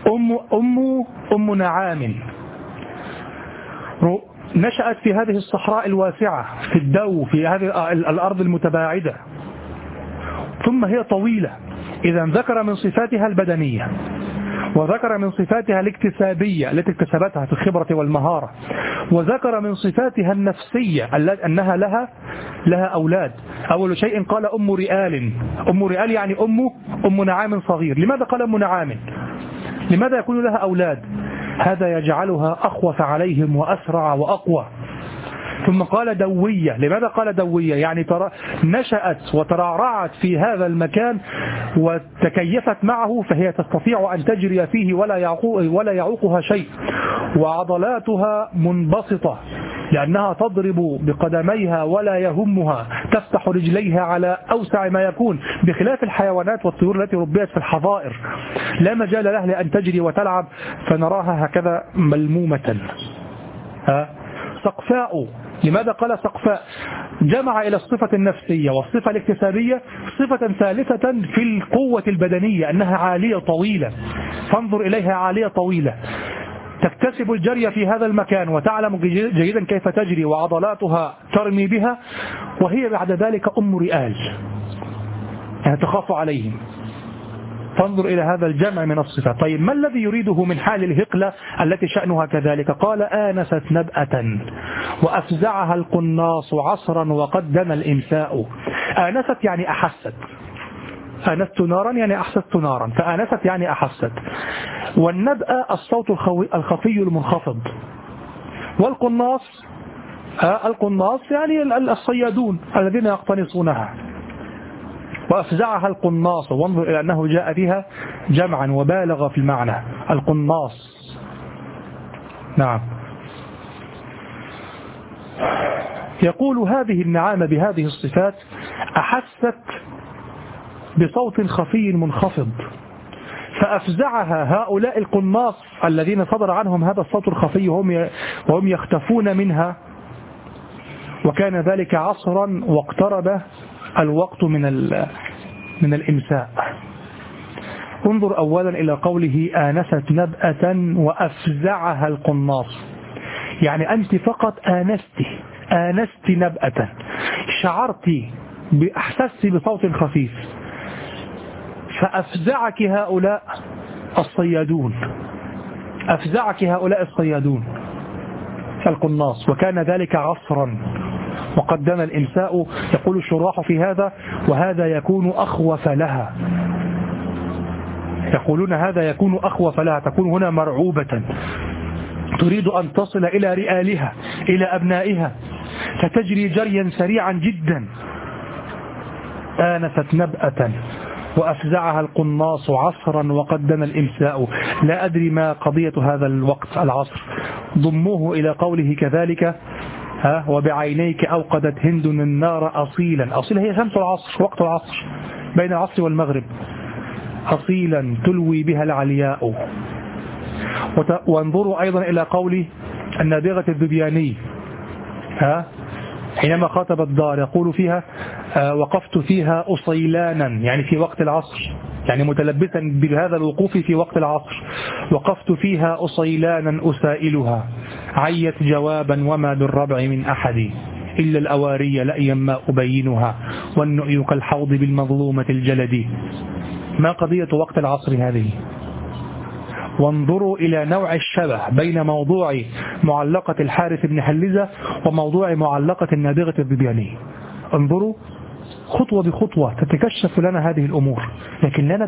أم نعام نشأت في هذه الصحراء الواسعة، في الدو، في هذه الأرض المتباعدة، ثم هي طويلة. إذا ذكر من صفاتها البدنية، وذكر من صفاتها الاكتسابية التي اكتسبتها في الخبرة والمهارة، وذكر من صفاتها النفسية أنها لها أولاد. أول شيء قال أم رئال. أم رئال يعني أم نعام صغير. لماذا قال أم نعام؟ لماذا يكون لها أولاد؟ هذا يجعلها أخوف عليهم وأسرع وأقوى. ثم قال دوية. لماذا قال دوية؟ يعني نشأت وترعرعت في هذا المكان وتكيفت معه، فهي تستطيع أن تجري فيه ولا يعوقها شيء، وعضلاتها منبسطة لأنها تضرب بقدميها ولا يهمها، تفتح رجليها على أوسع ما يكون، بخلاف الحيوانات والطيور التي ربيت في الحظائر لا مجال لها لأن تجري وتلعب، فنراها هكذا ملمومة. سقفاء. لماذا قال سقفاء؟ جمع إلى الصفة النفسية والصفة الاكتسابية صفة ثالثة في القوة البدنية، أنها عالية طويلة. فانظر إليها، عالية طويلة، تكتسب الجري في هذا المكان وتعلم جيدا كيف تجري، وعضلاتها ترمي بها، وهي بعد ذلك أم رئال، يعني تخاف عليهم. فانظر إلى هذا الجمع من الصفات. طيب ما الذي يريده من حال الهقلة التي شأنها كذلك؟ قال: آنست نبأة وأفزعها القناص عصرا وقد دنا الإمساء. آنست يعني أحست، آنست نارا يعني أحسست نارا، فآنست يعني أحست. والنبأ الصوت الخفي المنخفض، والقناص القناص يعني الصيادون الذين يقتنصونها. وأفزعها القناص، وانظر إلى أنه جاء بها جمعا وبالغ في المعنى، القناص. نعم. يقول: هذه النعامة بهذه الصفات أحست بصوت خفي منخفض، فأفزعها هؤلاء القناص الذين صدر عنهم هذا الصوت الخفي وهم يختفون منها، وكان ذلك عصرا واقترب الوقت من الإمساء. انظر أولا إلى قوله: آنست نبأة وأفزعها القناص، يعني أنت فقط آنست نبأة، شعرت أحسست بصوت خفيف، فأفزعك هؤلاء الصيادون، أفزعك هؤلاء الصيادون القناص، وكان ذلك عصرا وقد دنا الإمساء. يقول الشراح في هذا: وهذا يكون أخوف لها. يقولون هذا يكون أخوف لها، تكون هنا مرعوبة، تريد أن تصل إلى رئالها، إلى أبنائها، فتجري جريا سريعا جدا. آنست نبأة وأفزعها القناص عصرا وقد دنا الإمساء. لا أدري ما قضية هذا الوقت العصر. ضموه إلى قوله كذلك: وبعينيك أوقدت هند النار أصيلا. أصيلا هي شمس العصر، وقت العصر، بين العصر والمغرب. أصيلا تلوي بها العلياء. وانظروا أيضا إلى قول النابغة الذبياني حينما خاطب الدار، يقول فيها: وقفت فيها أصيلانا، يعني في وقت العصر، يعني متلبسا بهذا الوقوف في وقت العصر. وقفت فيها أصيلانا أسائلها، عيت جوابا وما للربع من أحد، إلا الأواري لأيا ما أبينها، والنؤي كالحوض بالمظلومة الجلد. ما قضية وقت العصر هذه؟ وانظروا إلى نوع الشبه بين موضوع معلقة الحارث بن حلزة وموضوع معلقة النابغة الذبياني. انظروا خطوة بخطوة تتكشف لنا هذه الأمور، لكن لا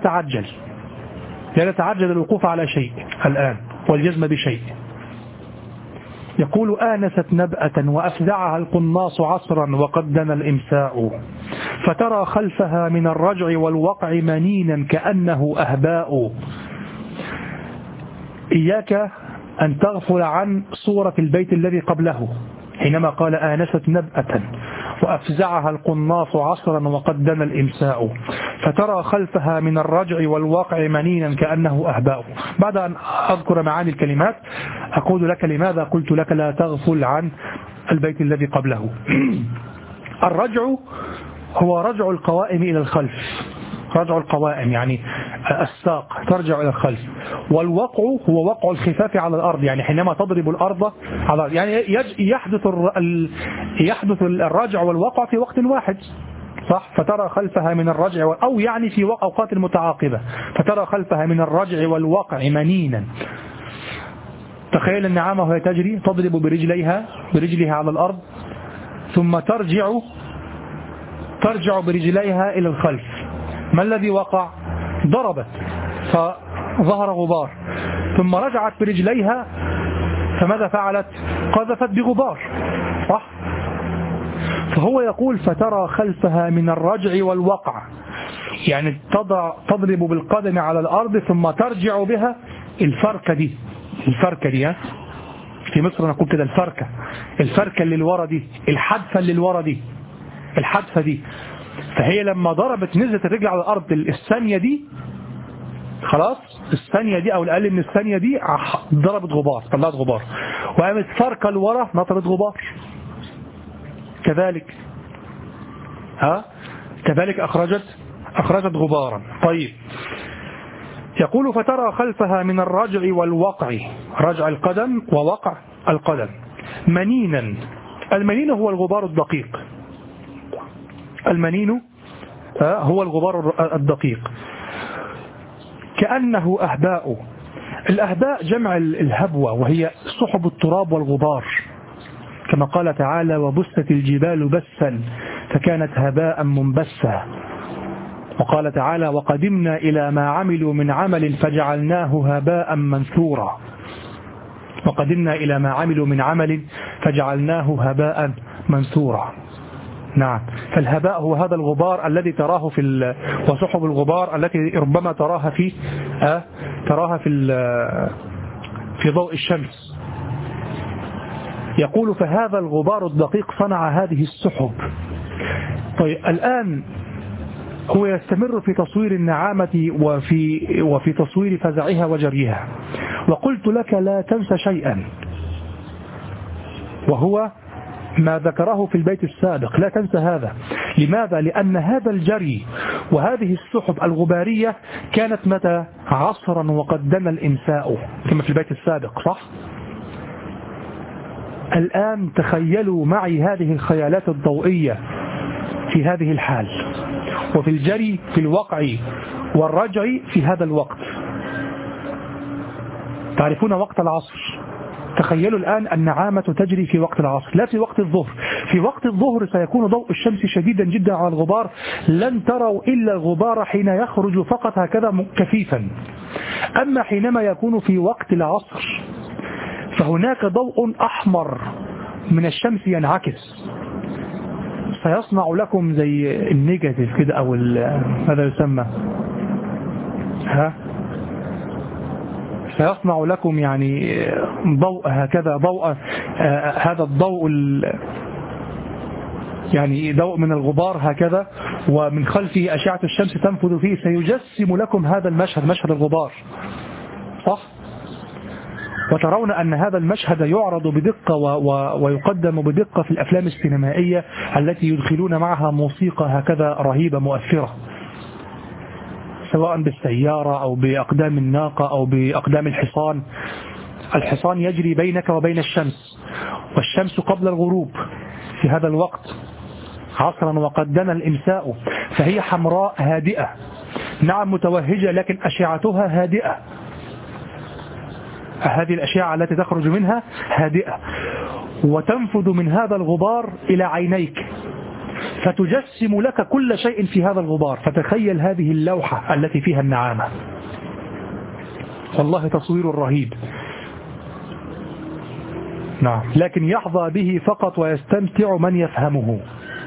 نتعجل الوقوف على شيء الآن والجزم بشيء. يقول: آنست نبأة وأفزعها القناص عصرا وقد دنا الإمساء، فترى خلفها من الرجع والوقع منينا كأنه أهباء. إياك أن تغفل عن صورة البيت الذي قبله حينما قال: آنست نبأة وأفزعها القناص عصرا وقد دنا الإمساء، فترى خلفها من الرجع والواقع منينا كأنه أهباء. بعد أن أذكر معاني الكلمات أقول لك لماذا قلت لك لا تغفل عن البيت الذي قبله. الرجع هو رجع القوائم إلى الخلف، رجع القوائم يعني الساق ترجع إلى الخلف. والوقع هو وقع الخفاف على الأرض، يعني حينما تضرب الأرض على الأرض، يعني يحدث الرجع والوقع في وقت واحد، صح؟ فترى خلفها من الرجع أو يعني في أوقات متعاقبة، فترى خلفها من الرجع والوقع منينا. تخيل النعامة وهي تجري تضرب برجلها على الأرض، ثم ترجع برجليها إلى الخلف. ما الذي وقع؟ ضربت فظهر غبار، ثم رجعت برجليها، فماذا فعلت؟ قذفت بغبار، صح؟ فهو يقول: فترى خلفها من الرجع والوقع، يعني تضرب بالقدم على الأرض ثم ترجع بها. الفركة دي في مصر نقول كده الفركة اللي للورا دي، الحدفة دي. فهي لما ضربت نزلت الرجل على الأرض الثانية دي، خلاص الثانية دي أو الأقل من الثانية دي ضربت غبار، طلعت غبار، وقامت فركة لورا نطرت غبار. كذلك أخرجت غبارا. طيب، يقول: فترى خلفها من الرجع والوقع، رجع القدم ووقع القدم، منينا. المنين هو الغبار الدقيق، هو الغبار الدقيق، كأنه أهباء. الأهباء جمع الهبوة، وهي صحب التراب والغبار، كما قال تعالى: وبست الجبال بسا فكانت هباء منبسا. وقال تعالى: وقدمنا إلى ما عملوا من عمل فجعلناه هباء منثورا. نعم، فالهباء هو هذا الغبار الذي تراه وسحب الغبار التي ربما تراها في ضوء الشمس. يقول: فهذا الغبار الدقيق صنع هذه السحب. طيب، الآن هو يستمر في تصوير النعامة وفي تصوير فزعها وجريها. وقلت لك لا تنسى شيئا، وهو ما ذكره في البيت السابق، لا تنسى هذا. لماذا؟ لأن هذا الجري وهذه السحب الغبارية كانت متى؟ عصرا وقد دنا الإمساء، كما في البيت السابق، صح؟ الآن تخيلوا معي هذه الخيالات الضوئية في هذه الحال، وفي الجري في الوقع والرجع في هذا الوقت. تعرفون وقت العصر، تخيلوا الآن النعامة تجري في وقت العصر، لا في وقت الظهر. في وقت الظهر سيكون ضوء الشمس شديدا جدا على الغبار، لن تروا إلا الغبار حين يخرج فقط هكذا كثيفا. أما حينما يكون في وقت العصر فهناك ضوء أحمر من الشمس ينعكس، سيصنع لكم زي النيجاتيف كده، أو هذا يسمى سيصنع لكم يعني ضوء هكذا، هذا الضوء يعني ضوء من الغبار هكذا، ومن خلفه أشعة الشمس تنفذ فيه، سيجسم لكم هذا المشهد، مشهد الغبار، صح؟ وترون أن هذا المشهد يعرض بدقة ويقدم بدقة في الأفلام السينمائية التي يدخلون معها موسيقى هكذا رهيبة مؤثرة. سواء بالسيارة أو بأقدام الناقة أو بأقدام الحصان. الحصان يجري بينك وبين الشمس، والشمس قبل الغروب في هذا الوقت عصرا وقد دنا الإمساء، فهي حمراء هادئة، نعم متوهجة لكن أشعتها هادئة، هذه الأشعة التي تخرج منها هادئة، وتنفذ من هذا الغبار إلى عينيك فتجسم لك كل شيء في هذا الغبار. فتخيل هذه اللوحة التي فيها النعامة، والله تصوير رهيب. نعم، لكن يحظى به فقط ويستمتع من يفهمه.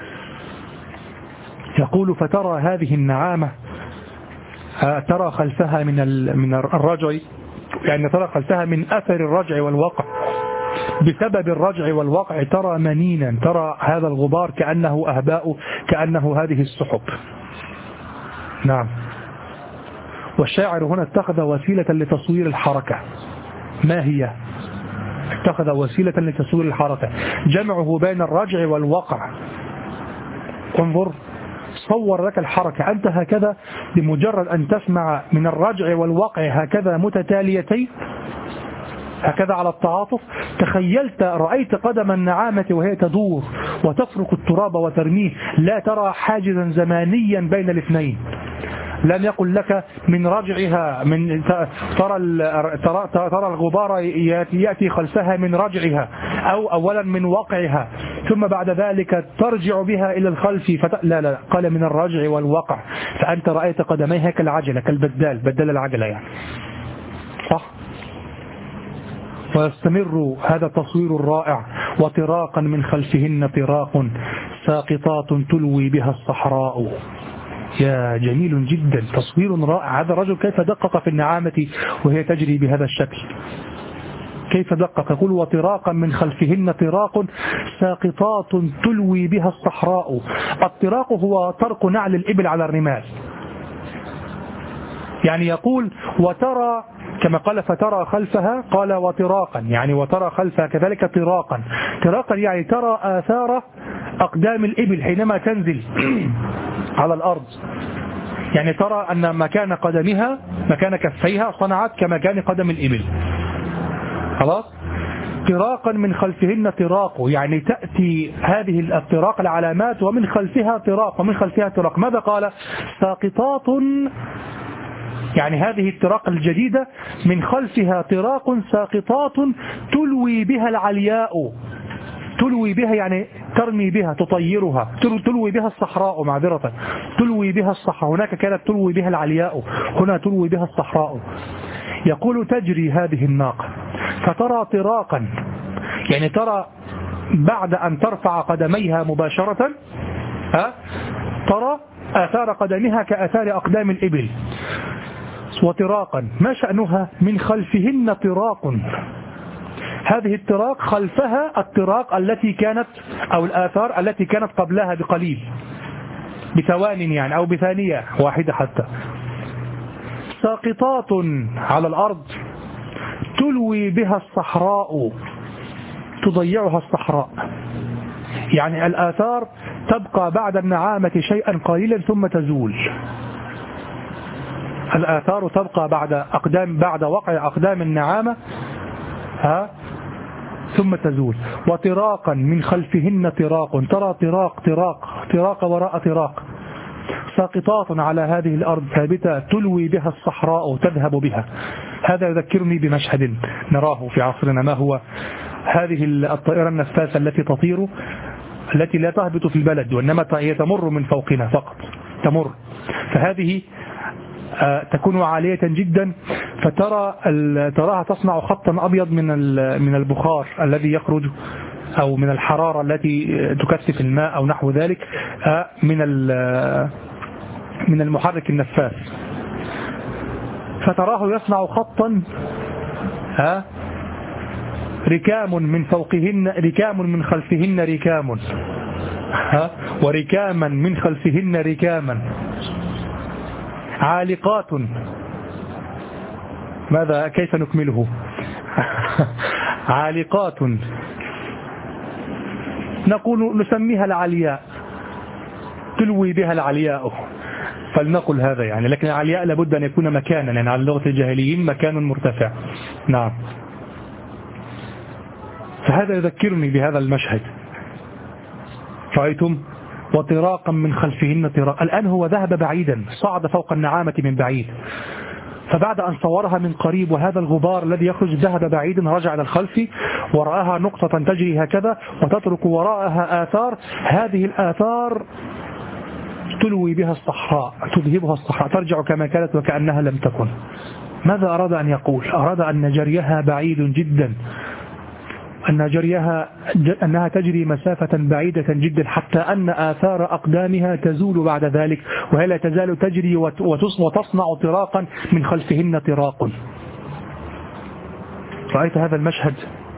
يقول فترى هذه النعامة ترى خلفها من الرجع، يعني ترى خلفها من أثر الرجع والوقع، بسبب الرجع والوقع ترى منينا، ترى هذا الغبار كأنه أهباء، كأنه هذه السحب. نعم. والشاعر هنا اتخذ وسيلة لتصوير الحركة. ما هي؟ اتخذ وسيلة لتصوير الحركة، جمعه بين الرجع والوقع. انظر، صور لك الحركة أنت هكذا، بمجرد أن تسمع من الرجع والوقع هكذا متتاليتين هكذا على التعاطف، تخيلت رأيت قدم النعامة وهي تدور وتفرك التراب وترميه، لا ترى حاجزا زمانيا بين الاثنين. لم يقل لك من رجعها، من ترى الغبار يأتي خلفها من رجعها، أو أولا من وقعها ثم بعد ذلك ترجع بها إلى الخلف لا قال من الرجع والوقع. فأنت رأيت قدميها كالعجلة، بدل العجلة يعني، صح؟ ويستمر هذا التصوير الرائع: وطراقا من خلفهن طراق ساقطات تلوي بها الصحراء. يا جميل جدا، تصوير رائع. هذا الرجل كيف دقق في النعامة وهي تجري بهذا الشكل، كيف دقق. يقول وطراقا من خلفهن طراق ساقطات تلوي بها الصحراء. الطراق هو طرق نعل الإبل على الرمال، يعني يقول وترى كما قال فترى خلفها، قال وطراقا يعني وترى خلفها كذلك طراقا. طراقا يعني ترى آثار أقدام الإبل حينما تنزل على الأرض، يعني ترى أن مكان قدمها مكان كفيها صنعت كمكان قدم الإبل. خلاص. طراقا من خلفهن طراق، يعني تأتي هذه الطراق العلامات ومن خلفها طراق ومن خلفها طراق. ماذا قال؟ ساقطات، يعني هذه الطراق الجديدة من خلفها طراق ساقطات تلوي بها العلياء. تلوي بها يعني ترمي بها، تطيرها، تلوي بها الصحراء، معذرة، تلوي بها الصحراء. هناك كانت تلوي بها العلياء، هنا تلوي بها الصحراء. يقول تجري هذه الناقة فترى طراقا، يعني ترى بعد أن ترفع قدميها مباشرة ترى آثار قدمها كآثار أقدام الإبل. وطراقا ما شأنها؟ من خلفهن طراق. هذه الطراق خلفها الطراق التي كانت أو الآثار التي كانت قبلها بقليل، بثوان يعني أو بثانية واحدة حتى. ساقطات على الأرض تلوي بها الصحراء، تضيعها الصحراء، يعني الآثار تبقى بعد النعامة شيئا قليلا ثم تزول. الآثار تبقى بعد وقع أقدام النعامة ثم تزول. وطراقا من خلفهن طراق، ترى طراق وراء طراق، ساقطات على هذه الأرض ثابتة تلوي بها الصحراء تذهب بها. هذا يذكرني بمشهد نراه في عصرنا. ما هو؟ هذه الطائرة النفاثة التي تطير، التي لا تهبط في البلد وإنما هي تمر من فوقنا فقط، تمر. فهذه تكون عالية جدا، تراها تصنع خطا أبيض من البخار الذي يخرج أو من الحرارة التي تكثف الماء أو نحو ذلك من المحرك النفاث. فتراه يصنع خطا ركام من فوقهن، ركام من خلفهن ركام، وركاما من خلفهن ركاما، عالقات. ماذا؟ كيف نكمله؟ عالقات نقول نسميها العلياء، تلوي بها العلياء. فلنقل هذا يعني. لكن العلياء لابد أن يكون مكانا، يعني على لغة الجاهليين مكان مرتفع. نعم. فهذا يذكرني بهذا المشهد، رأيتم وطراقا من خلفهن طراق. الآن هو ذهب بعيدا، صعد فوق النعامة من بعيد، فبعد أن صورها من قريب وهذا الغبار الذي يخرج ذهب بعيدا، رجع إلى الخلف ورآها نقطة تجري هكذا وتترك وراءها آثار، هذه الآثار تلوي بها الصحراء، تذهبها الصحراء، ترجع كما كانت وكأنها لم تكن. ماذا أراد أن يقول؟ أراد أن جريها بعيد جدا، أنها تجري مسافة بعيدة جدا، حتى أن آثار أقدامها تزول بعد ذلك، وهي لا تزال تجري وتصنع طراقا من خلفهن طراق. رأيت هذا المشهد؟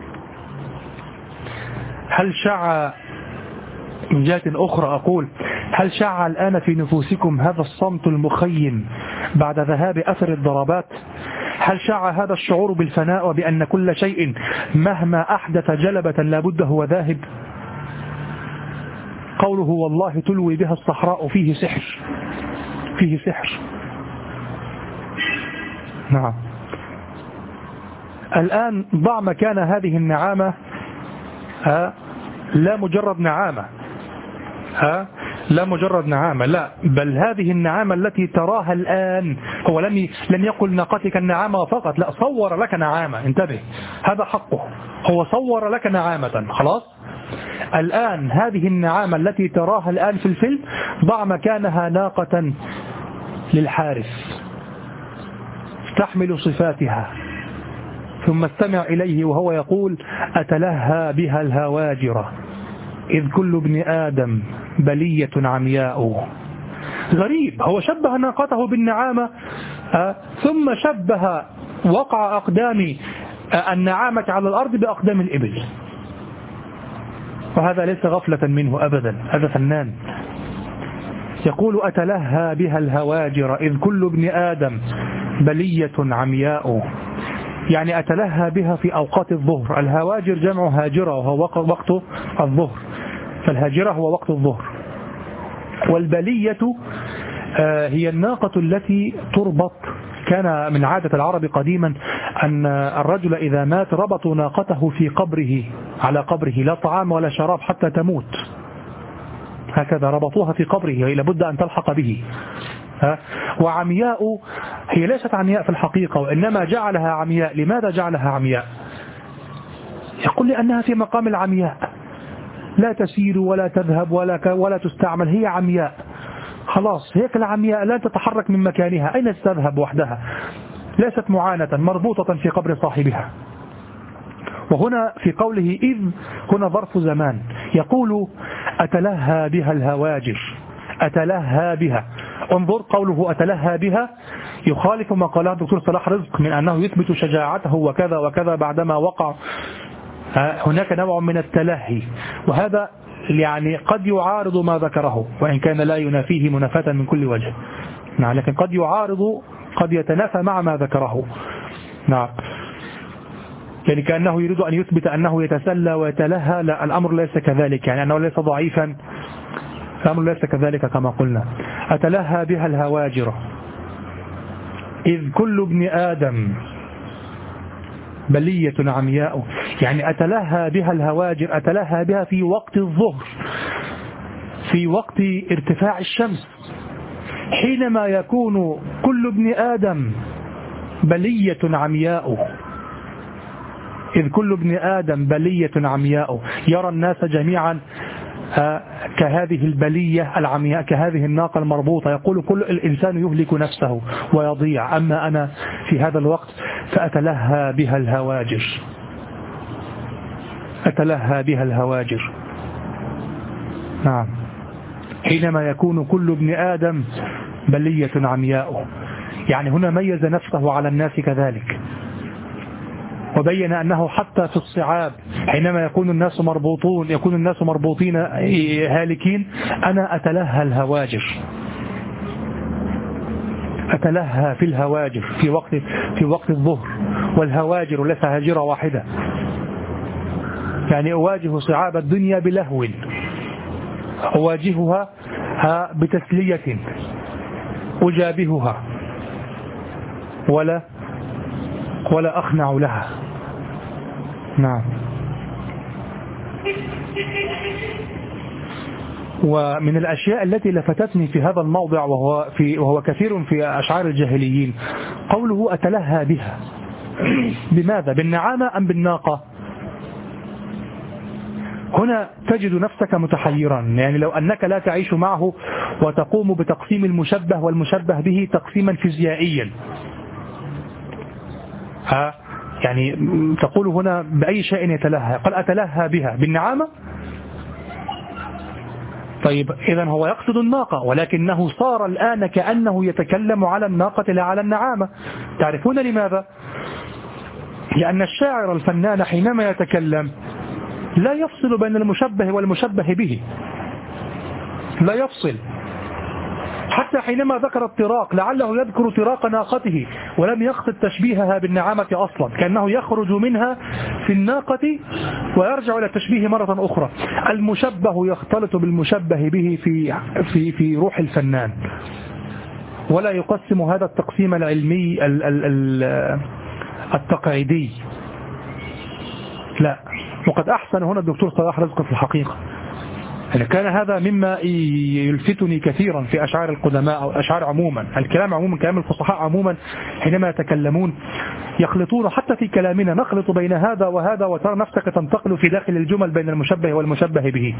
هل شع من جهة أخرى أقول هل شع الآن في نفوسكم هذا الصمت المخيم بعد ذهاب أثر الضربات؟ هل شع هذا الشعور بالفناء وبأن كل شيء مهما أحدث جلبة لابد هو ذاهب؟ قوله والله تلوي بها الصحراء فيه سحر، فيه سحر. نعم. الآن ضع مكان هذه النعامة لا مجرد نعامة، لا مجرد نعامة، لا، بل هذه النعامة التي تراها الآن. هو لم يقل ناقتك النعامة فقط، لا، صور لك نعامة، انتبه، هذا حقه، هو صور لك نعامة، خلاص. الآن هذه النعامة التي تراها الآن في الفيلم ضع مكانها ناقة للحارس تحمل صفاتها، ثم استمع إليه وهو يقول أتلهى بها الهواجر إذ كل ابن آدم بلية عمياء. غريب، هو شبه ناقته بالنعامة، ثم شبه وقع أقدام النعامة على الأرض بأقدام الإبل، وهذا ليس غفلة منه أبدا، هذا فنان. يقول أتلهى بها الهواجر إذ كل ابن آدم بلية عمياء، يعني أتلهى بها في أوقات الظهر. الهواجر جمع هاجرة وهو وقت الظهر، فالهاجرة هو وقت الظهر. والبلية هي الناقة التي تربط. كان من عادة العرب قديما أن الرجل إذا مات ربطوا ناقته في قبره، على قبره، لا طعام ولا شراب حتى تموت، هكذا ربطوها في قبره، هي لابد أن تلحق به. وعمياء هي ليست عمياء في الحقيقة، وإنما جعلها عمياء. لماذا جعلها عمياء؟ يقول لأنها في مقام العمياء، لا تسير ولا تذهب ولا تستعمل، هي عمياء خلاص، هيك العمياء لا تتحرك من مكانها، أين تذهب وحدها، ليست معانة، مربوطة في قبر صاحبها. وهنا في قوله إذ هنا ظرف زمان، يقول أتلهى بها الهواجر، أتلهى بها. انظر قوله أتلهى بها يخالف ما قاله الدكتور صلاح رزق من أنه يثبت شجاعته وكذا وكذا بعدما وقع. هناك نوع من التلهي، وهذا يعني قد يعارض ما ذكره، وإن كان لا ينافيه منافاة من كل وجه. نعم، لكن قد يعارض، قد يتنافى مع ما ذكره. نعم، يعني كأنه يريد أن يثبت أنه يتسلى ويتلهى. لا، الأمر ليس كذلك، يعني أنه ليس ضعيفا، الأمر ليس كذلك كما قلنا. أتلهى بها الهواجر إذ كل ابن آدم بلية عمياء، يعني أتلهى بها الهواجر، أتلهى بها في وقت الظهر، في وقت ارتفاع الشمس، حينما يكون كل ابن آدم بلية عمياء. إذ كل ابن آدم بلية عمياء، يرى الناس جميعا كهذه البلية العمياء، كهذه الناقة المربوطة، يقول كل الإنسان يهلك نفسه ويضيع، أما أنا في هذا الوقت فأتلهى بها الهواجر، أتلهى بها الهواجر. نعم، حينما يكون كل ابن آدم بلية عمياء، يعني هنا ميز نفسه على الناس كذلك، وبين أنه حتى في الصعاب حينما يكون الناس مربوطين هالكين، أنا أتلهى الهواجر، أتلهى في الهواجر في وقت الظهر. والهواجر ليس هاجرة واحدة، يعني أواجه صعاب الدنيا بلهو، أواجهها بتسلية، أجابهها ولا أخنع لها. نعم. ومن الأشياء التي لفتتني في هذا الموضع وهو كثير في أشعار الجاهليين قوله أتلهى بها. بماذا؟ بالنعامة أم بالناقة؟ هنا تجد نفسك متحيرا، يعني لو أنك لا تعيش معه وتقوم بتقسيم المشبه والمشبه به تقسيما فيزيائيا، يعني تقول هنا بأي شيء يتلهى؟ قال أتلهى بها بالنعامة. طيب إذن هو يقصد الناقة، ولكنه صار الآن كأنه يتكلم على الناقة لا على النعامة. تعرفون لماذا؟ لأن الشاعر الفنان حينما يتكلم لا يفصل بين المشبه والمشبه به، لا يفصل. حتى حينما ذكر الطراق لعله يذكر طراق ناقته ولم يقصد تشبيهها بالنعامة أصلا، كأنه يخرج منها في الناقة ويرجع إلى التشبيه مرة أخرى. المشبه يختلط بالمشبه به في روح الفنان، ولا يقسم هذا التقسيم العلمي التقعيدي، لا. وقد أحسن هنا الدكتور صلاح رزق في الحقيقة، يعني كان هذا مما يلفتني كثيرا في أشعار القدماء أو أشعار عموما، الكلام عموما، كلام الفصحاء عموما، حينما يتكلمون يخلطون، حتى في كلامنا نخلط بين هذا وهذا، وترى نفسك تنتقل في داخل الجمل بين المشبه والمشبه به.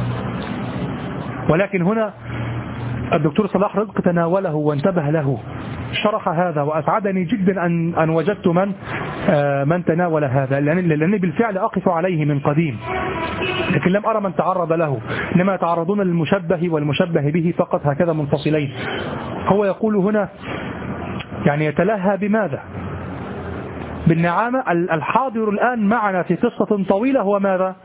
ولكن هنا الدكتور صلاح رزق تناوله وانتبه له، شرح هذا، وأسعدني جدا أن وجدت من تناول هذا، لأنني بالفعل أقف عليه من قديم، لكن لم أرى من تعرض له، إنما يتعرضون للمشبه والمشبه به فقط هكذا منفصلين. هو يقول هنا يعني يتلهى بماذا؟ بالنعامة. الحاضر الآن معنا في قصة طويلة هو ماذا؟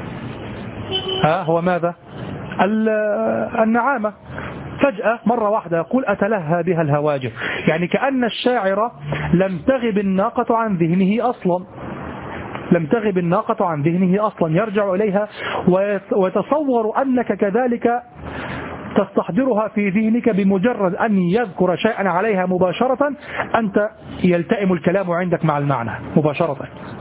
هو ماذا؟ النعامة. فجأة مرة واحدة يقول أتلهى بها الهواجر، يعني كأن الشاعر لم تغب الناقة عن ذهنه أصلا، لم تغب الناقة عن ذهنه أصلا، يرجع إليها ويتصور أنك كذلك تستحضرها في ذهنك بمجرد أن يذكر شيئا عليها مباشرة، أنت يلتئم الكلام عندك مع المعنى مباشرة.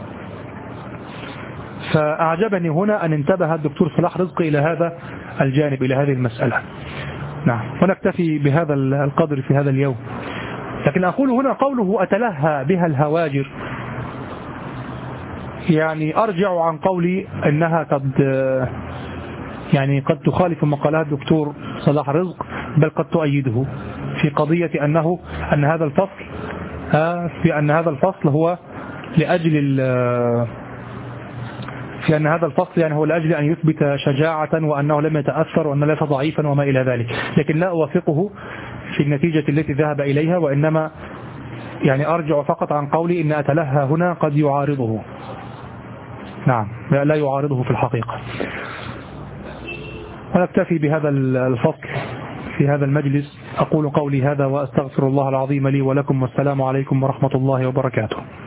فأعجبني هنا أن انتبه الدكتور صلاح رزق إلى هذا الجانب، إلى هذه المسألة. نعم، ونكتفي بهذا القدر في هذا اليوم. لكن أقول هنا قوله أتلهى بها الهواجر، يعني أرجع عن قولي أنها قد تخالف ما قاله الدكتور صلاح رزق، بل قد تؤيده في قضية أن هذا الفصل هو لأجل في أن هذا الفصل يعني هو لأجل أن يثبت شجاعة وأنه لم يتأثر وأنه ليس ضعيفا وما إلى ذلك، لكن لا أوافقه في النتيجة التي ذهب إليها، وإنما يعني أرجع فقط عن قولي إن أتلهى هنا قد يعارضه. نعم، لا يعارضه في الحقيقة. ونكتفي بهذا الفصل في هذا المجلس. أقول قولي هذا وأستغفر الله العظيم لي ولكم، والسلام عليكم ورحمة الله وبركاته.